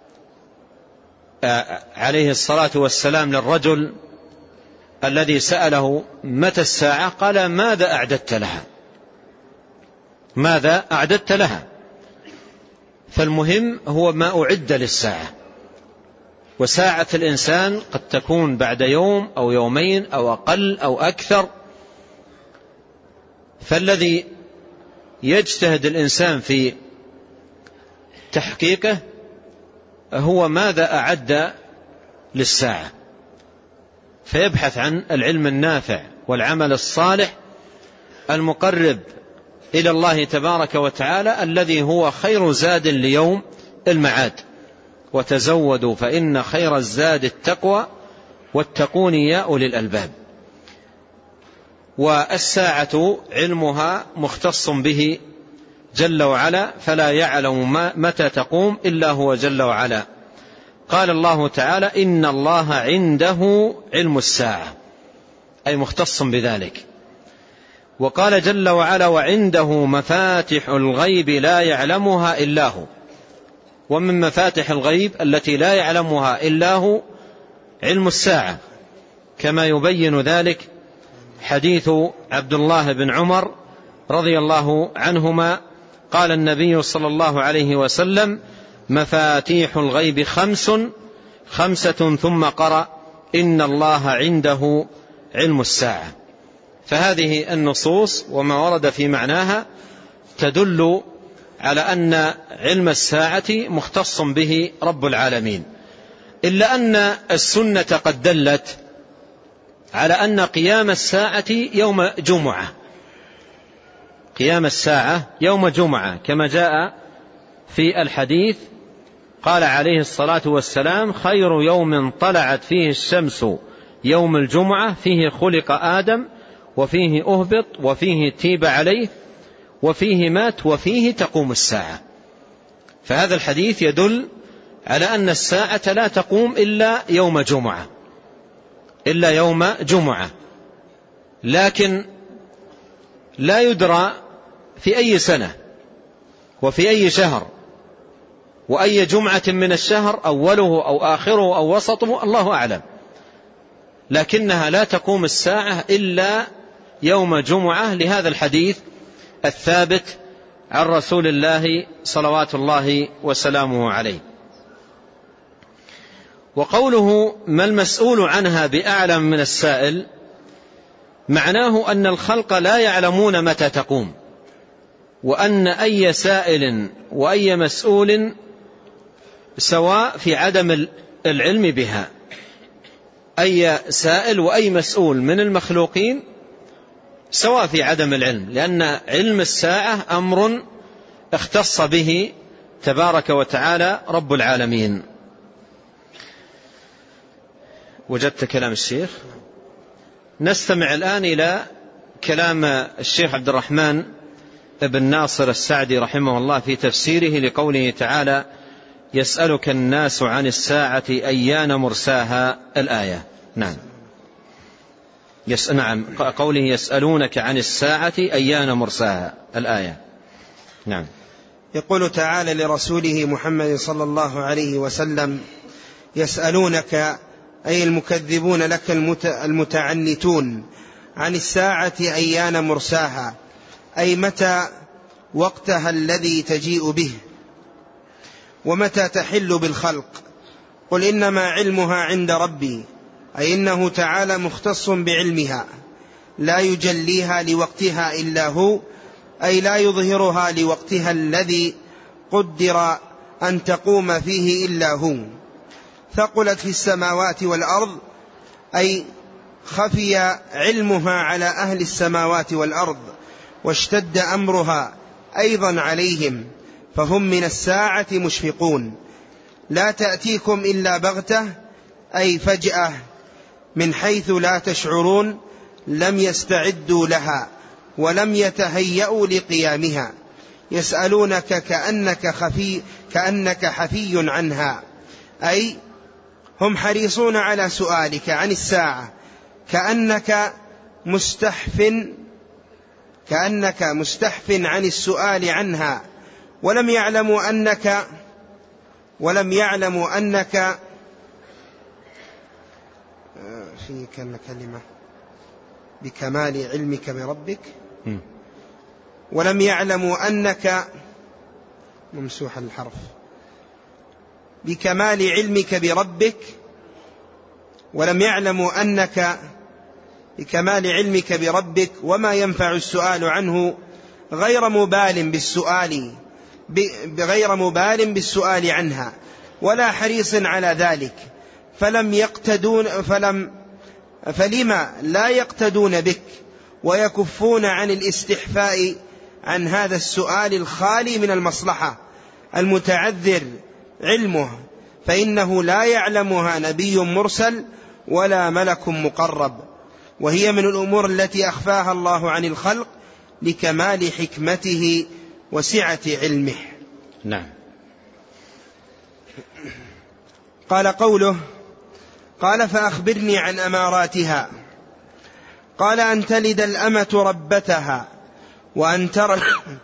عليه الصلاة والسلام للرجل الذي سأله متى الساعة، قال ماذا أعددت لها، ماذا أعددت لها. فالمهم هو ما أعد للساعة. وساعة الإنسان قد تكون بعد يوم أو يومين أو أقل أو أكثر. فالذي يجتهد الإنسان في تحقيقه هو ماذا أعد للساعة، فيبحث عن العلم النافع والعمل الصالح المقرب إلى الله تبارك وتعالى، الذي هو خير زاد ليوم المعاد. وتزودوا فإن خير الزاد التقوى واتقون يا أولي الألباب. والساعة علمها مختص به جل وعلا، فلا يعلم متى تقوم إلا هو جل وعلا. قال الله تعالى إن الله عنده علم الساعة، أي مختص بذلك. وقال جل وعلا وعنده مفاتح الغيب لا يعلمها إلا هو. ومن مفاتح الغيب التي لا يعلمها إلا هو علم الساعة، كما يبين ذلك حديث عبد الله بن عمر رضي الله عنهما. قال النبي صلى الله عليه وسلم مفاتيح الغيب خمس خمسة، ثم قرأ إن الله عنده علم الساعة. فهذه النصوص وما ورد في معناها تدل على أن علم الساعة مختص به رب العالمين، إلا أن السنة قد دلت على أن قيام الساعة يوم جمعة، قيام الساعة يوم جمعة كما جاء في الحديث. قال عليه الصلاة والسلام خير يوم طلعت فيه الشمس يوم الجمعة، فيه خلق آدم وفيه أهبط وفيه تيب عليه وفيه مات وفيه تقوم الساعة. فهذا الحديث يدل على أن الساعة لا تقوم إلا يوم جمعة، إلا يوم جمعة. لكن لا يدرى في أي سنة وفي أي شهر وأي جمعة من الشهر، أوله أو آخره أو وسطه، الله أعلم. لكنها لا تقوم الساعة إلا يوم جمعة، لهذا الحديث الثابت عن رسول الله صلوات الله وسلامه عليه. وقوله ما المسؤول عنها بأعلم من السائل، معناه أن الخلق لا يعلمون متى تقوم، وأن أي سائل وأي مسؤول سواء في عدم العلم بها. أي سائل وأي مسؤول من المخلوقين سواء في عدم العلم، لأن علم الساعة أمر اختص به تبارك وتعالى رب العالمين. وجدت كلام الشيخ؟ نستمع الآن إلى كلام الشيخ عبد الرحمن بن ناصر السعدي رحمه الله في تفسيره لقوله تعالى يسألك الناس عن الساعة أيان مرساها، الآية. نعم يس... نعم قوله يسألونك عن الساعة أيان مرساها، الآية. نعم. يقول تعالى لرسوله محمد صلى الله عليه وسلم يسألونك أي المكذبون لك المتعنتون عن الساعة أيان مرساها، أي متى وقتها الذي تجيء به ومتى تحل بالخلق. قل إنما علمها عند ربي، أي إنه تعالى مختص بعلمها لا يجليها لوقتها إلا هو، أي لا يظهرها لوقتها الذي قدر أن تقوم فيه إلا هو. ثقلت في السماوات والأرض، أي خفي علمها على أهل السماوات والأرض، واشتد أمرها أيضا عليهم، فهم من الساعة مشفقون. لا تأتيكم إلا بغتة، أي فجأة من حيث لا تشعرون، لم يستعدوا لها ولم يتهيأوا لقيامها، يسألونك كأنك خفي كأنك حفي عنها، أي هم حريصون على سؤالك عن الساعة كأنك مستحف كأنك مستحف عن السؤال عنها، ولم يعلموا أنك ولم يعلموا أنك في كلمة بكمال علمك بربك، ولم يعلموا أنك ممسوح الحرف بكمال علمك بربك، ولم يعلموا أنك بكمال علمك بربك وما ينفع السؤال عنه، غير مبال بالسؤال بغير مبال بالسؤال عنها ولا حريص على ذلك، فلم يقتدون فلم فلما لا يقتدون بك ويكفون عن الاستحفاء عن هذا السؤال الخالي من المصلحة المتعذر علمه، فإنه لا يعلمها نبي مرسل ولا ملك مقرب، وهي من الأمور التي أخفاها الله عن الخلق لكمال حكمته وسعة علمه. نعم. قال قوله: قال فأخبرني عن أماراتها. قال: أن تلد الأمة ربتها، وأن ترى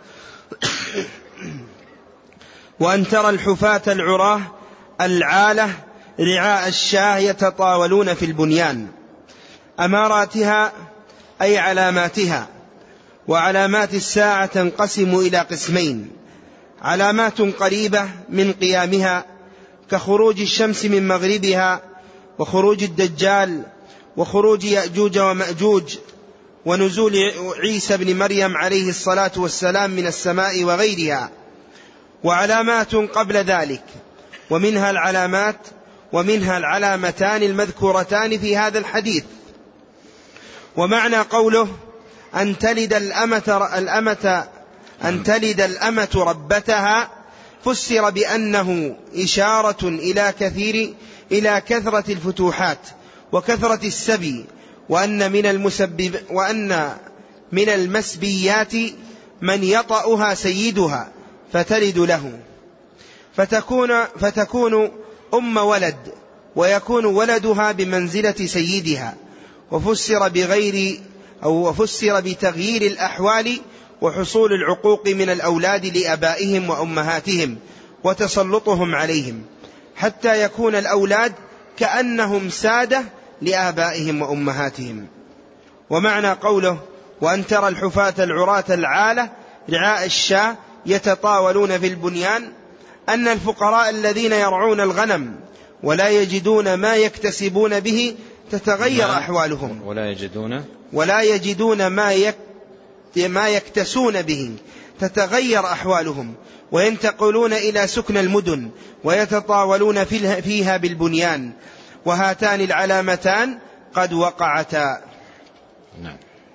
وأن ترى الحفاة العراه العالة رعاء الشاه يتطاولون في البنيان. أماراتها أي علاماتها. وعلامات الساعة تنقسم إلى قسمين: علامات قريبة من قيامها كخروج الشمس من مغربها، وخروج الدجال، وخروج يأجوج ومأجوج، ونزول عيسى بن مريم عليه الصلاة والسلام من السماء وغيرها. وعلامات قبل ذلك، ومنها العلامات ومنها العلامتان المذكورتان في هذا الحديث. ومعنى قوله أن تلد الأمة, الأمة أن تلد الأمة ربتها فسر بأنه إشارة إلى كثير إلى كثرة الفتوحات وكثرة السبي، وأن من المسبب وأن من المسبيات من يطأها سيدها فتلد له، فتكون, فتكون أم ولد، ويكون ولدها بمنزلة سيدها. وفسر بغير أو فسر بتغيير الأحوال وحصول العقوق من الأولاد لآبائهم وأمهاتهم وتسلطهم عليهم، حتى يكون الأولاد كأنهم سادة لآبائهم وأمهاتهم. ومعنى قوله وأن ترى الحفاة العراة العالة رعاء الشاه يتطاولون في البنيان، أن الفقراء الذين يرعون الغنم ولا يجدون ما يكتسبون به تتغير أحوالهم، ولا يجدون ولا يجدون ما يك ما يكتسون به تتغير أحوالهم، وينتقلون إلى سكن المدن ويتطاولون فيها بالبنيان. وهاتان العلامتان قد وقعتا. نعم.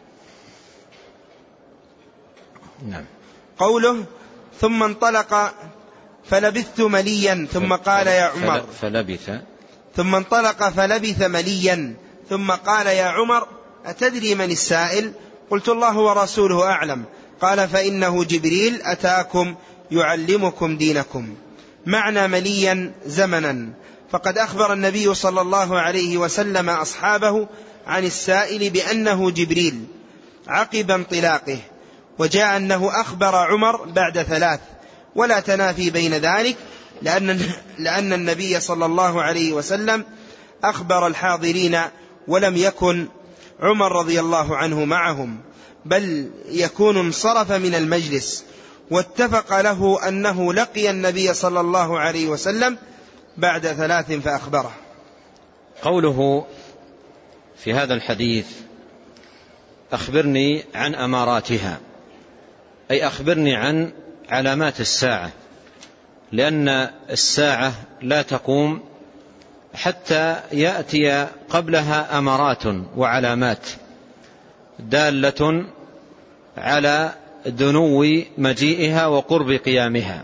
نعم. قوله ثم انطلق فلبثت مليا ثم قال يا عمر فلبث ثم انطلق فلبث مليا ثم قال يا عمر أتدري من السائل؟ قلت الله ورسوله أعلم. قال فإنه جبريل أتاكم يعلمكم دينكم. معنى مليا زمنا، فقد أخبر النبي صلى الله عليه وسلم أصحابه عن السائل بأنه جبريل عقب انطلاقه، وجاء أنه أخبر عمر بعد ثلاث، ولا تنافي بين ذلك، لأن, لأن النبي صلى الله عليه وسلم أخبر الحاضرين ولم يكن عمر رضي الله عنه معهم، بل يكون انصرف من المجلس، واتفق له أنه لقي النبي صلى الله عليه وسلم بعد ثلاث فأخبره. قوله في هذا الحديث أخبرني عن أماراتها، أي أخبرني عن علامات الساعة، لأن الساعة لا تقوم حتى يأتي قبلها أمارات وعلامات دالة على دنو مجيئها وقرب قيامها.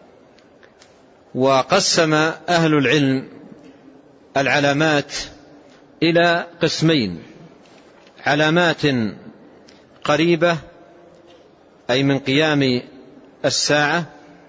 وقسم أهل العلم العلامات إلى قسمين: علامات قريبة أي من قيام الساعة،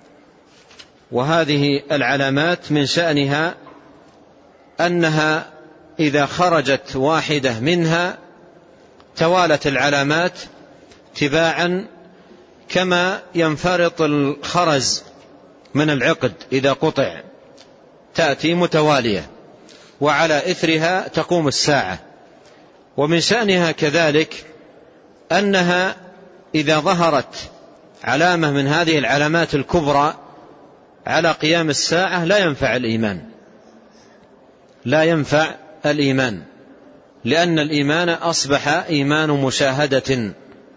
وهذه العلامات من شأنها أنها إذا خرجت واحدة منها توالت العلامات تباعا، كما ينفرط الخرز من العقد إذا قطع، تأتي متوالية وعلى إثرها تقوم الساعة. ومن شأنها كذلك أنها إذا ظهرت علامة من هذه العلامات الكبرى على قيام الساعة لا ينفع الإيمان، لا ينفع الإيمان، لأن الإيمان أصبح إيمان مشاهدة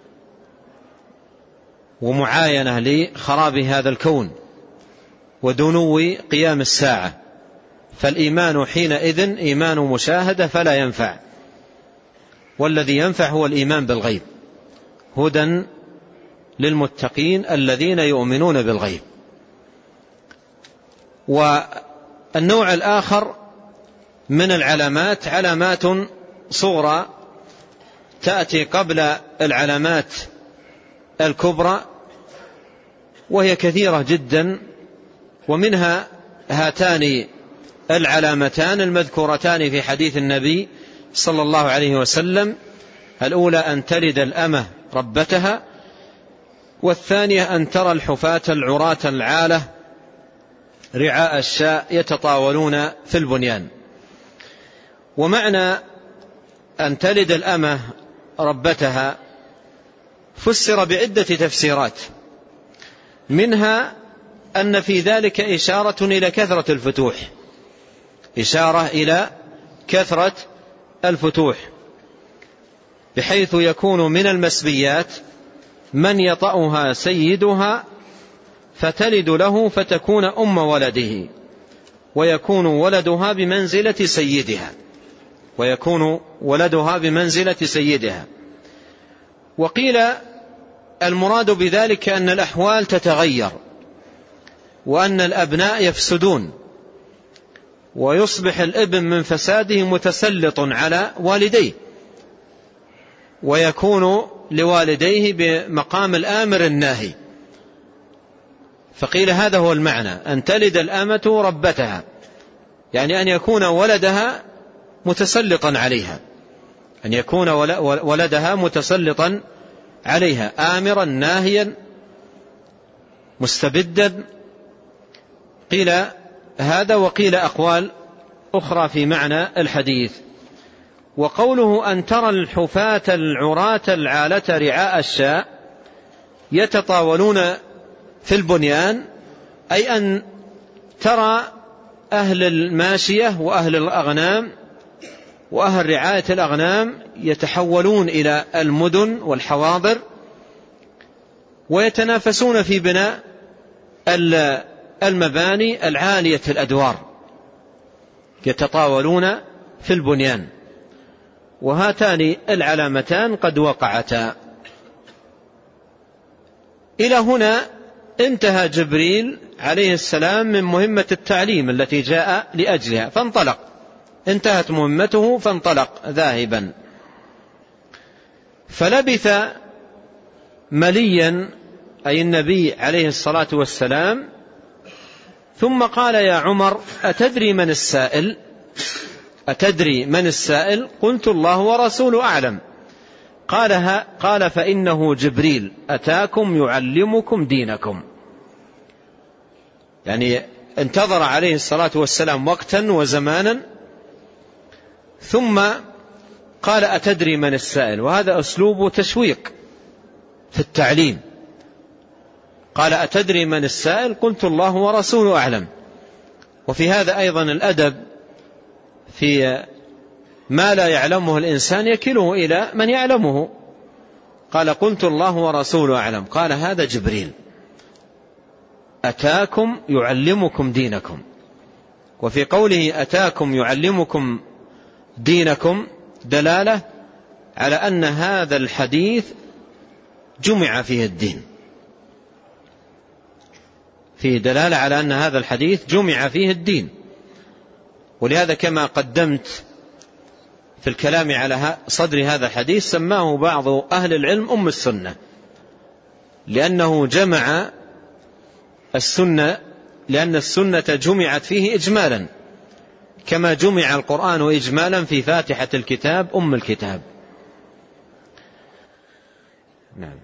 ومعاينة لخراب هذا الكون ودنو قيام الساعة، فالإيمان حينئذ إيمان مشاهدة فلا ينفع. والذي ينفع هو الإيمان بالغيب، هدى للمتقين الذين يؤمنون بالغيب. والنوع الآخر من العلامات علامات صغرى تأتي قبل العلامات الكبرى، وهي كثيرة جدا، ومنها هاتان العلامتان المذكورتان في حديث النبي صلى الله عليه وسلم: الأولى أن تلد الأمة ربتها، والثانية أن ترى الحفاة العراة العالة رعاء الشاء يتطاولون في البنيان. ومعنى أن تلد الأمة ربتها فسر بعدة تفسيرات، منها أن في ذلك إشارة إلى كثرة الفتوح، إشارة إلى كثرة الفتوح، بحيث يكون من المسبيات من يطأها سيدها فتلد له فتكون أم ولده، ويكون ولدها بمنزلة سيدها ويكون ولدها بمنزلة سيدها. وقيل المراد بذلك أن الأحوال تتغير، وأن الأبناء يفسدون، ويصبح الابن من فساده متسلط على والديه، ويكون لوالديه بمقام الآمر الناهي. فقيل هذا هو المعنى، أن تلد الأمة ربتها، يعني أن يكون ولدها متسلطا عليها، أن يكون ولدها متسلطا عليها، آمرا ناهيا مستبدا. قيل هذا، وقيل أقوال أخرى في معنى الحديث. وقوله أن ترى الحفاة العراة العالة رعاء الشاء يتطاولون في البنيان، أي أن ترى أهل الماشية وأهل الأغنام وأهل رعاية الأغنام يتحولون إلى المدن والحواضر ويتنافسون في بناء المباني العالية الأدوار، يتطاولون في البنيان. وهاتان العلامتان قد وقعتا. إلى هنا انتهى جبريل عليه السلام من مهمة التعليم التي جاء لأجلها، فانطلق، انتهت مهمته فانطلق ذاهبا. فلبث مليا أي النبي عليه الصلاة والسلام، ثم قال: يا عمر أتدري من السائل؟ أتدري من السائل؟ قلت: الله ورسوله أعلم. قال, قال فإنه جبريل أتاكم يعلمكم دينكم. يعني انتظر عليه الصلاة والسلام وقتا وزمانا، ثم قال: أتدري من السائل؟ وهذا أسلوب تشويق في التعليم. قال: أتدري من السائل؟ قلت: الله ورسوله أعلم. وفي هذا أيضا الأدب في ما لا يعلمه الإنسان يكله إلى من يعلمه. قال: قلت: الله ورسوله أعلم. قال: هذا جبريل أتاكم يعلمكم دينكم. وفي قوله أتاكم يعلمكم دينكم دلالة على أن هذا الحديث جمع فيه الدين، فيه دلالة على أن هذا الحديث جمع فيه الدين. ولهذا كما قدمت في الكلام على صدر هذا الحديث سماه بعض أهل العلم أم السنة، لأنه جمع السنة، لأن السنة جمعت فيه إجمالا كما جمع القرآن إجمالا في فاتحة الكتاب أم الكتاب. نعم.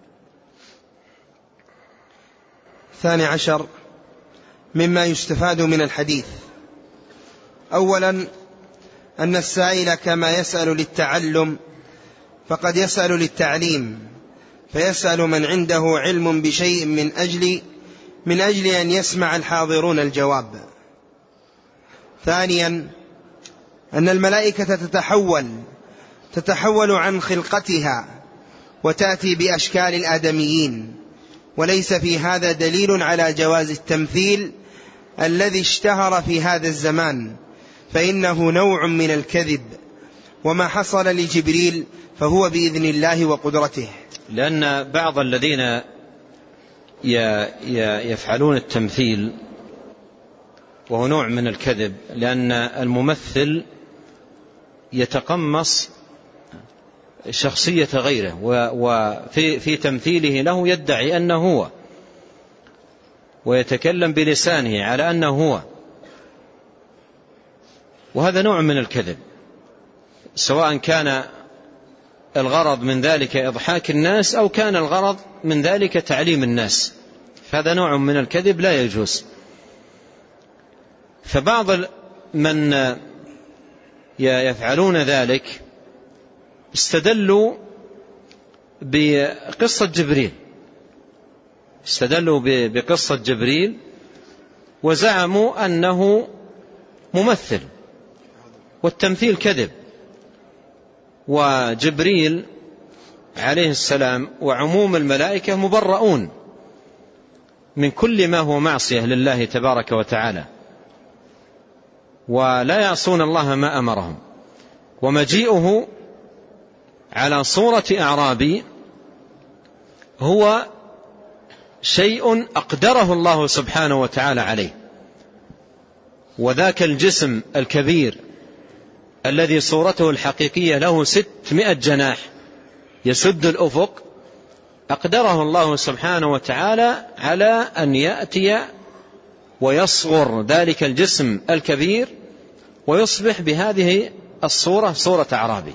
الثاني عشر مما يستفاد من الحديث: أولا أن السائل كما يسأل للتعلم فقد يسأل للتعليم، فيسأل من عنده علم بشيء من أجل من أجل أن يسمع الحاضرون الجواب. ثانيا أن الملائكة تتحول تتحول عن خلقتها وتأتي بأشكال الآدميين، وليس في هذا دليل على جواز التمثيل الذي اشتهر في هذا الزمان، فإنه نوع من الكذب، وما حصل لجبريل فهو بإذن الله وقدرته. لأن بعض الذين يفعلون التمثيل وهو نوع من الكذب، لأن الممثل يتقمص شخصية غيره، وفي في تمثيله له يدعي أنه هو، ويتكلم بلسانه على أنه هو، وهذا نوع من الكذب، سواء كان الغرض من ذلك إضحاك الناس أو كان الغرض من ذلك تعليم الناس، فهذا نوع من الكذب لا يجوز. فبعض من يفعلون ذلك استدلوا بقصة جبريل استدلوا بقصة جبريل وزعموا أنه ممثل، والتمثيل كذب، وجبريل عليه السلام وعموم الملائكة مبرؤون من كل ما هو معصية لله تبارك وتعالى، ولا يعصون الله ما أمرهم. ومجيئه على صورة أعرابي هو شيء أقدره الله سبحانه وتعالى عليه، وذاك الجسم الكبير الذي صورته الحقيقية له ستمائة جناح يسد الأفق، أقدره الله سبحانه وتعالى على أن يأتي ويصغر ذلك الجسم الكبير ويصبح بهذه الصورة صورة أعرابي،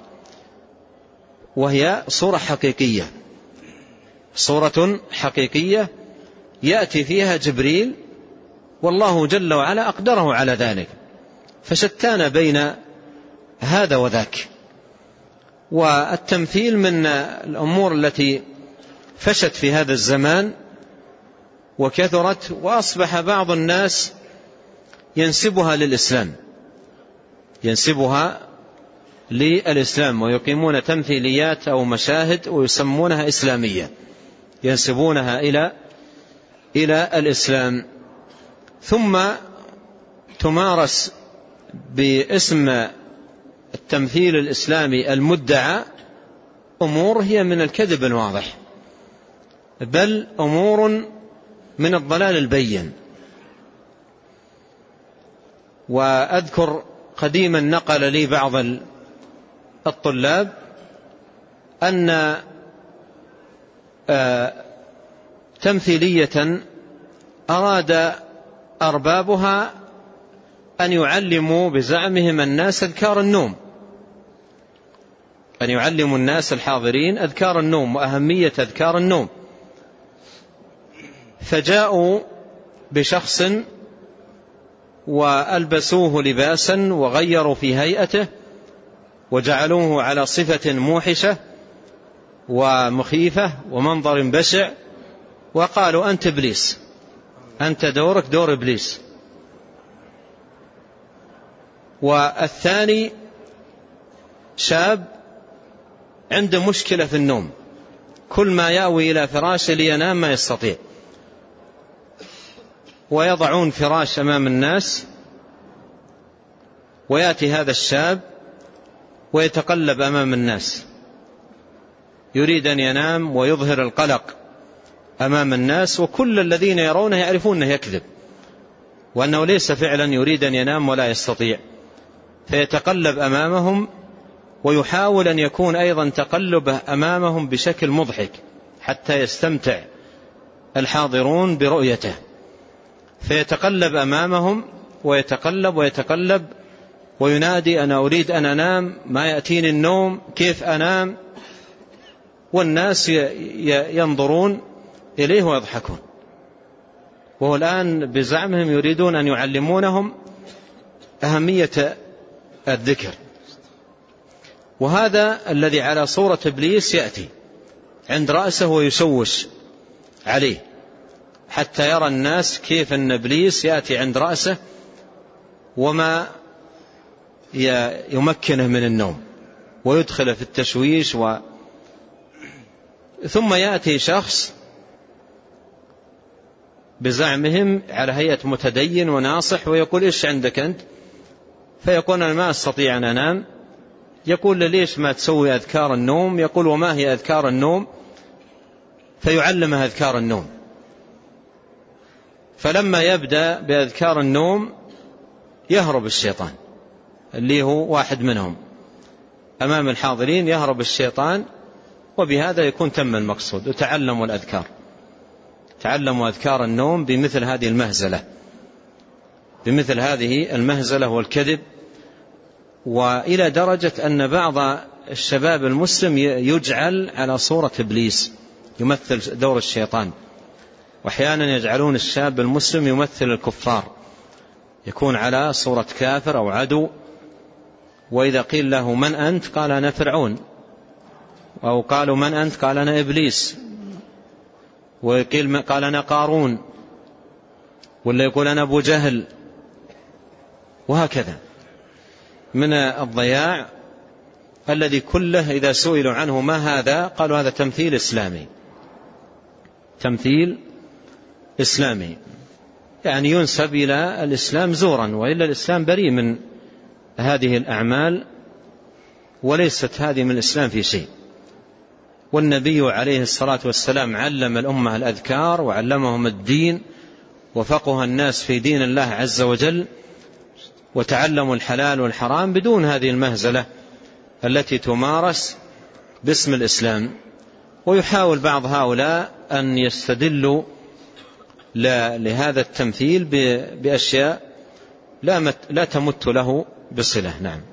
وهي صورة حقيقية صورة حقيقية يأتي فيها جبريل، والله جل وعلا أقدره على ذلك. فشتان بين هذا وذاك. والتمثيل من الأمور التي فشت في هذا الزمان وكثرت، وأصبح بعض الناس ينسبها للإسلام ينسبها للإسلام ويقيمون تمثيليات أو مشاهد ويسمونها إسلامية، ينسبونها إلى إلى الإسلام، ثم تمارس باسم التمثيل الإسلامي المدعى أمور هي من الكذب الواضح، بل أمور من الضلال البين. وأذكر قديما نقل لي بعض الطلاب أن تمثيلية أراد أربابها أن يعلموا بزعمهم الناس أذكار النوم، أن يعلموا الناس الحاضرين أذكار النوم وأهمية أذكار النوم، فجاءوا بشخص وألبسوه لباسا وغيروا في هيئته وجعلوه على صفة موحشة ومخيفة ومنظر بشع، وقالوا أنت إبليس، أنت دورك دور إبليس. والثاني شاب عنده مشكلة في النوم، كل ما يأوي إلى فراشه لينام ما يستطيع، ويضعون فراش أمام الناس ويأتي هذا الشاب ويتقلب أمام الناس، يريد أن ينام ويظهر القلق أمام الناس، وكل الذين يرونه يعرفون أنه يكذب وأنه ليس فعلا يريد أن ينام ولا يستطيع، فيتقلب أمامهم ويحاول أن يكون أيضا تقلبه أمامهم بشكل مضحك حتى يستمتع الحاضرون برؤيته، فيتقلب أمامهم ويتقلب ويتقلب وينادي أنا أريد أن أنام، ما يأتيني النوم، كيف أنام؟ والناس ينظرون إليه ويضحكون، وهو الآن بزعمهم يريدون أن يعلمونهم أهمية الذكر. وهذا الذي على صورة إبليس يأتي عند رأسه ويشوش عليه حتى يرى الناس كيف أن إبليس يأتي عند رأسه وما يمكنه من النوم ويدخله في التشويش. و... ثم يأتي شخص بزعمهم على هيئة متدين وناصح ويقول إيش عندك أنت؟ فيقول أنا ما أستطيع أن أنام. يقول له ليش ما تسوي أذكار النوم؟ يقول وما هي أذكار النوم؟ فيعلمه أذكار النوم. فلما يبدأ بأذكار النوم يهرب الشيطان اللي هو واحد منهم أمام الحاضرين، يهرب الشيطان، وبهذا يكون تم المقصود. وتعلموا الأذكار، تعلموا أذكار النوم بمثل هذه المهزلة، بمثل هذه المهزلة والكذب. وإلى درجة أن بعض الشباب المسلم يجعل على صورة إبليس يمثل دور الشيطان، وأحيانا يجعلون الشاب المسلم يمثل الكفار، يكون على صورة كافر أو عدو، وإذا قيل له من أنت؟ قال أنا فرعون، أو قالوا من أنت؟ قال أنا إبليس، وقيل قال أنا قارون، ولا يقول أنا أبو جهل، وهكذا من الضياع الذي كله إذا سئلوا عنه ما هذا؟ قالوا هذا تمثيل إسلامي، تمثيل إسلامي، يعني ينسب إلى الإسلام زورا، وإلا الإسلام بريء من هذه الأعمال، وليست هذه من الإسلام في شيء. والنبي عليه الصلاة والسلام علم الأمة الأذكار وعلمهم الدين، وفقه الناس في دين الله عز وجل، وتعلموا الحلال والحرام بدون هذه المهزلة التي تمارس باسم الإسلام. ويحاول بعض هؤلاء أن يستدلوا لهذا التمثيل بأشياء لا تمت له بصلة. نعم.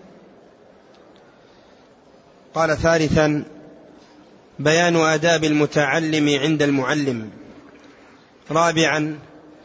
قال ثالثا بيان آداب المتعلم عند المعلم. رابعا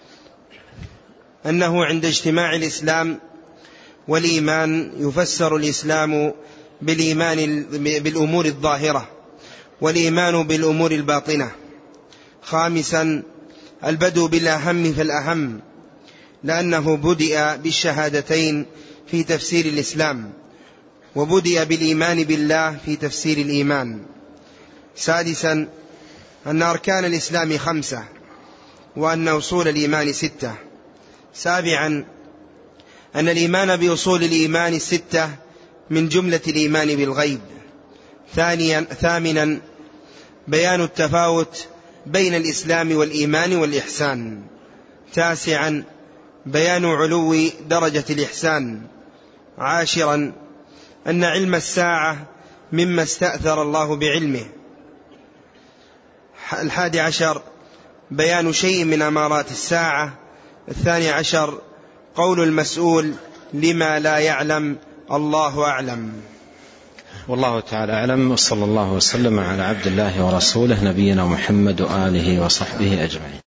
أنه عند اجتماع الإسلام والإيمان يفسر الإسلام بالإيمان بالأمور الظاهرة والإيمان بالأمور الباطنة. خامسا البدء بالأهم فالأهم، لأنه بدأ بالشهادتين في تفسير الإسلام، وبدأ بالإيمان بالله في تفسير الإيمان. سادسا أن أركان الإسلام خمسة، وأن أصول الإيمان ستة. سابعا أن الإيمان بأصول الإيمان الستة من جملة الإيمان بالغيب. ثانيا ثامنا بيان التفاوت بين الإسلام والإيمان والإحسان. تاسعا بيان علو درجة الإحسان. عاشرا أن علم الساعة مما استأثر الله بعلمه. الحادي عشر بيان شيء من أمارات الساعة. الثاني عشر قول المسؤول لما لا يعلم الله أعلم. والله تعالى أعلم، وصلى الله وسلم على عبد الله ورسوله نبينا محمد وآله وصحبه أجمعين.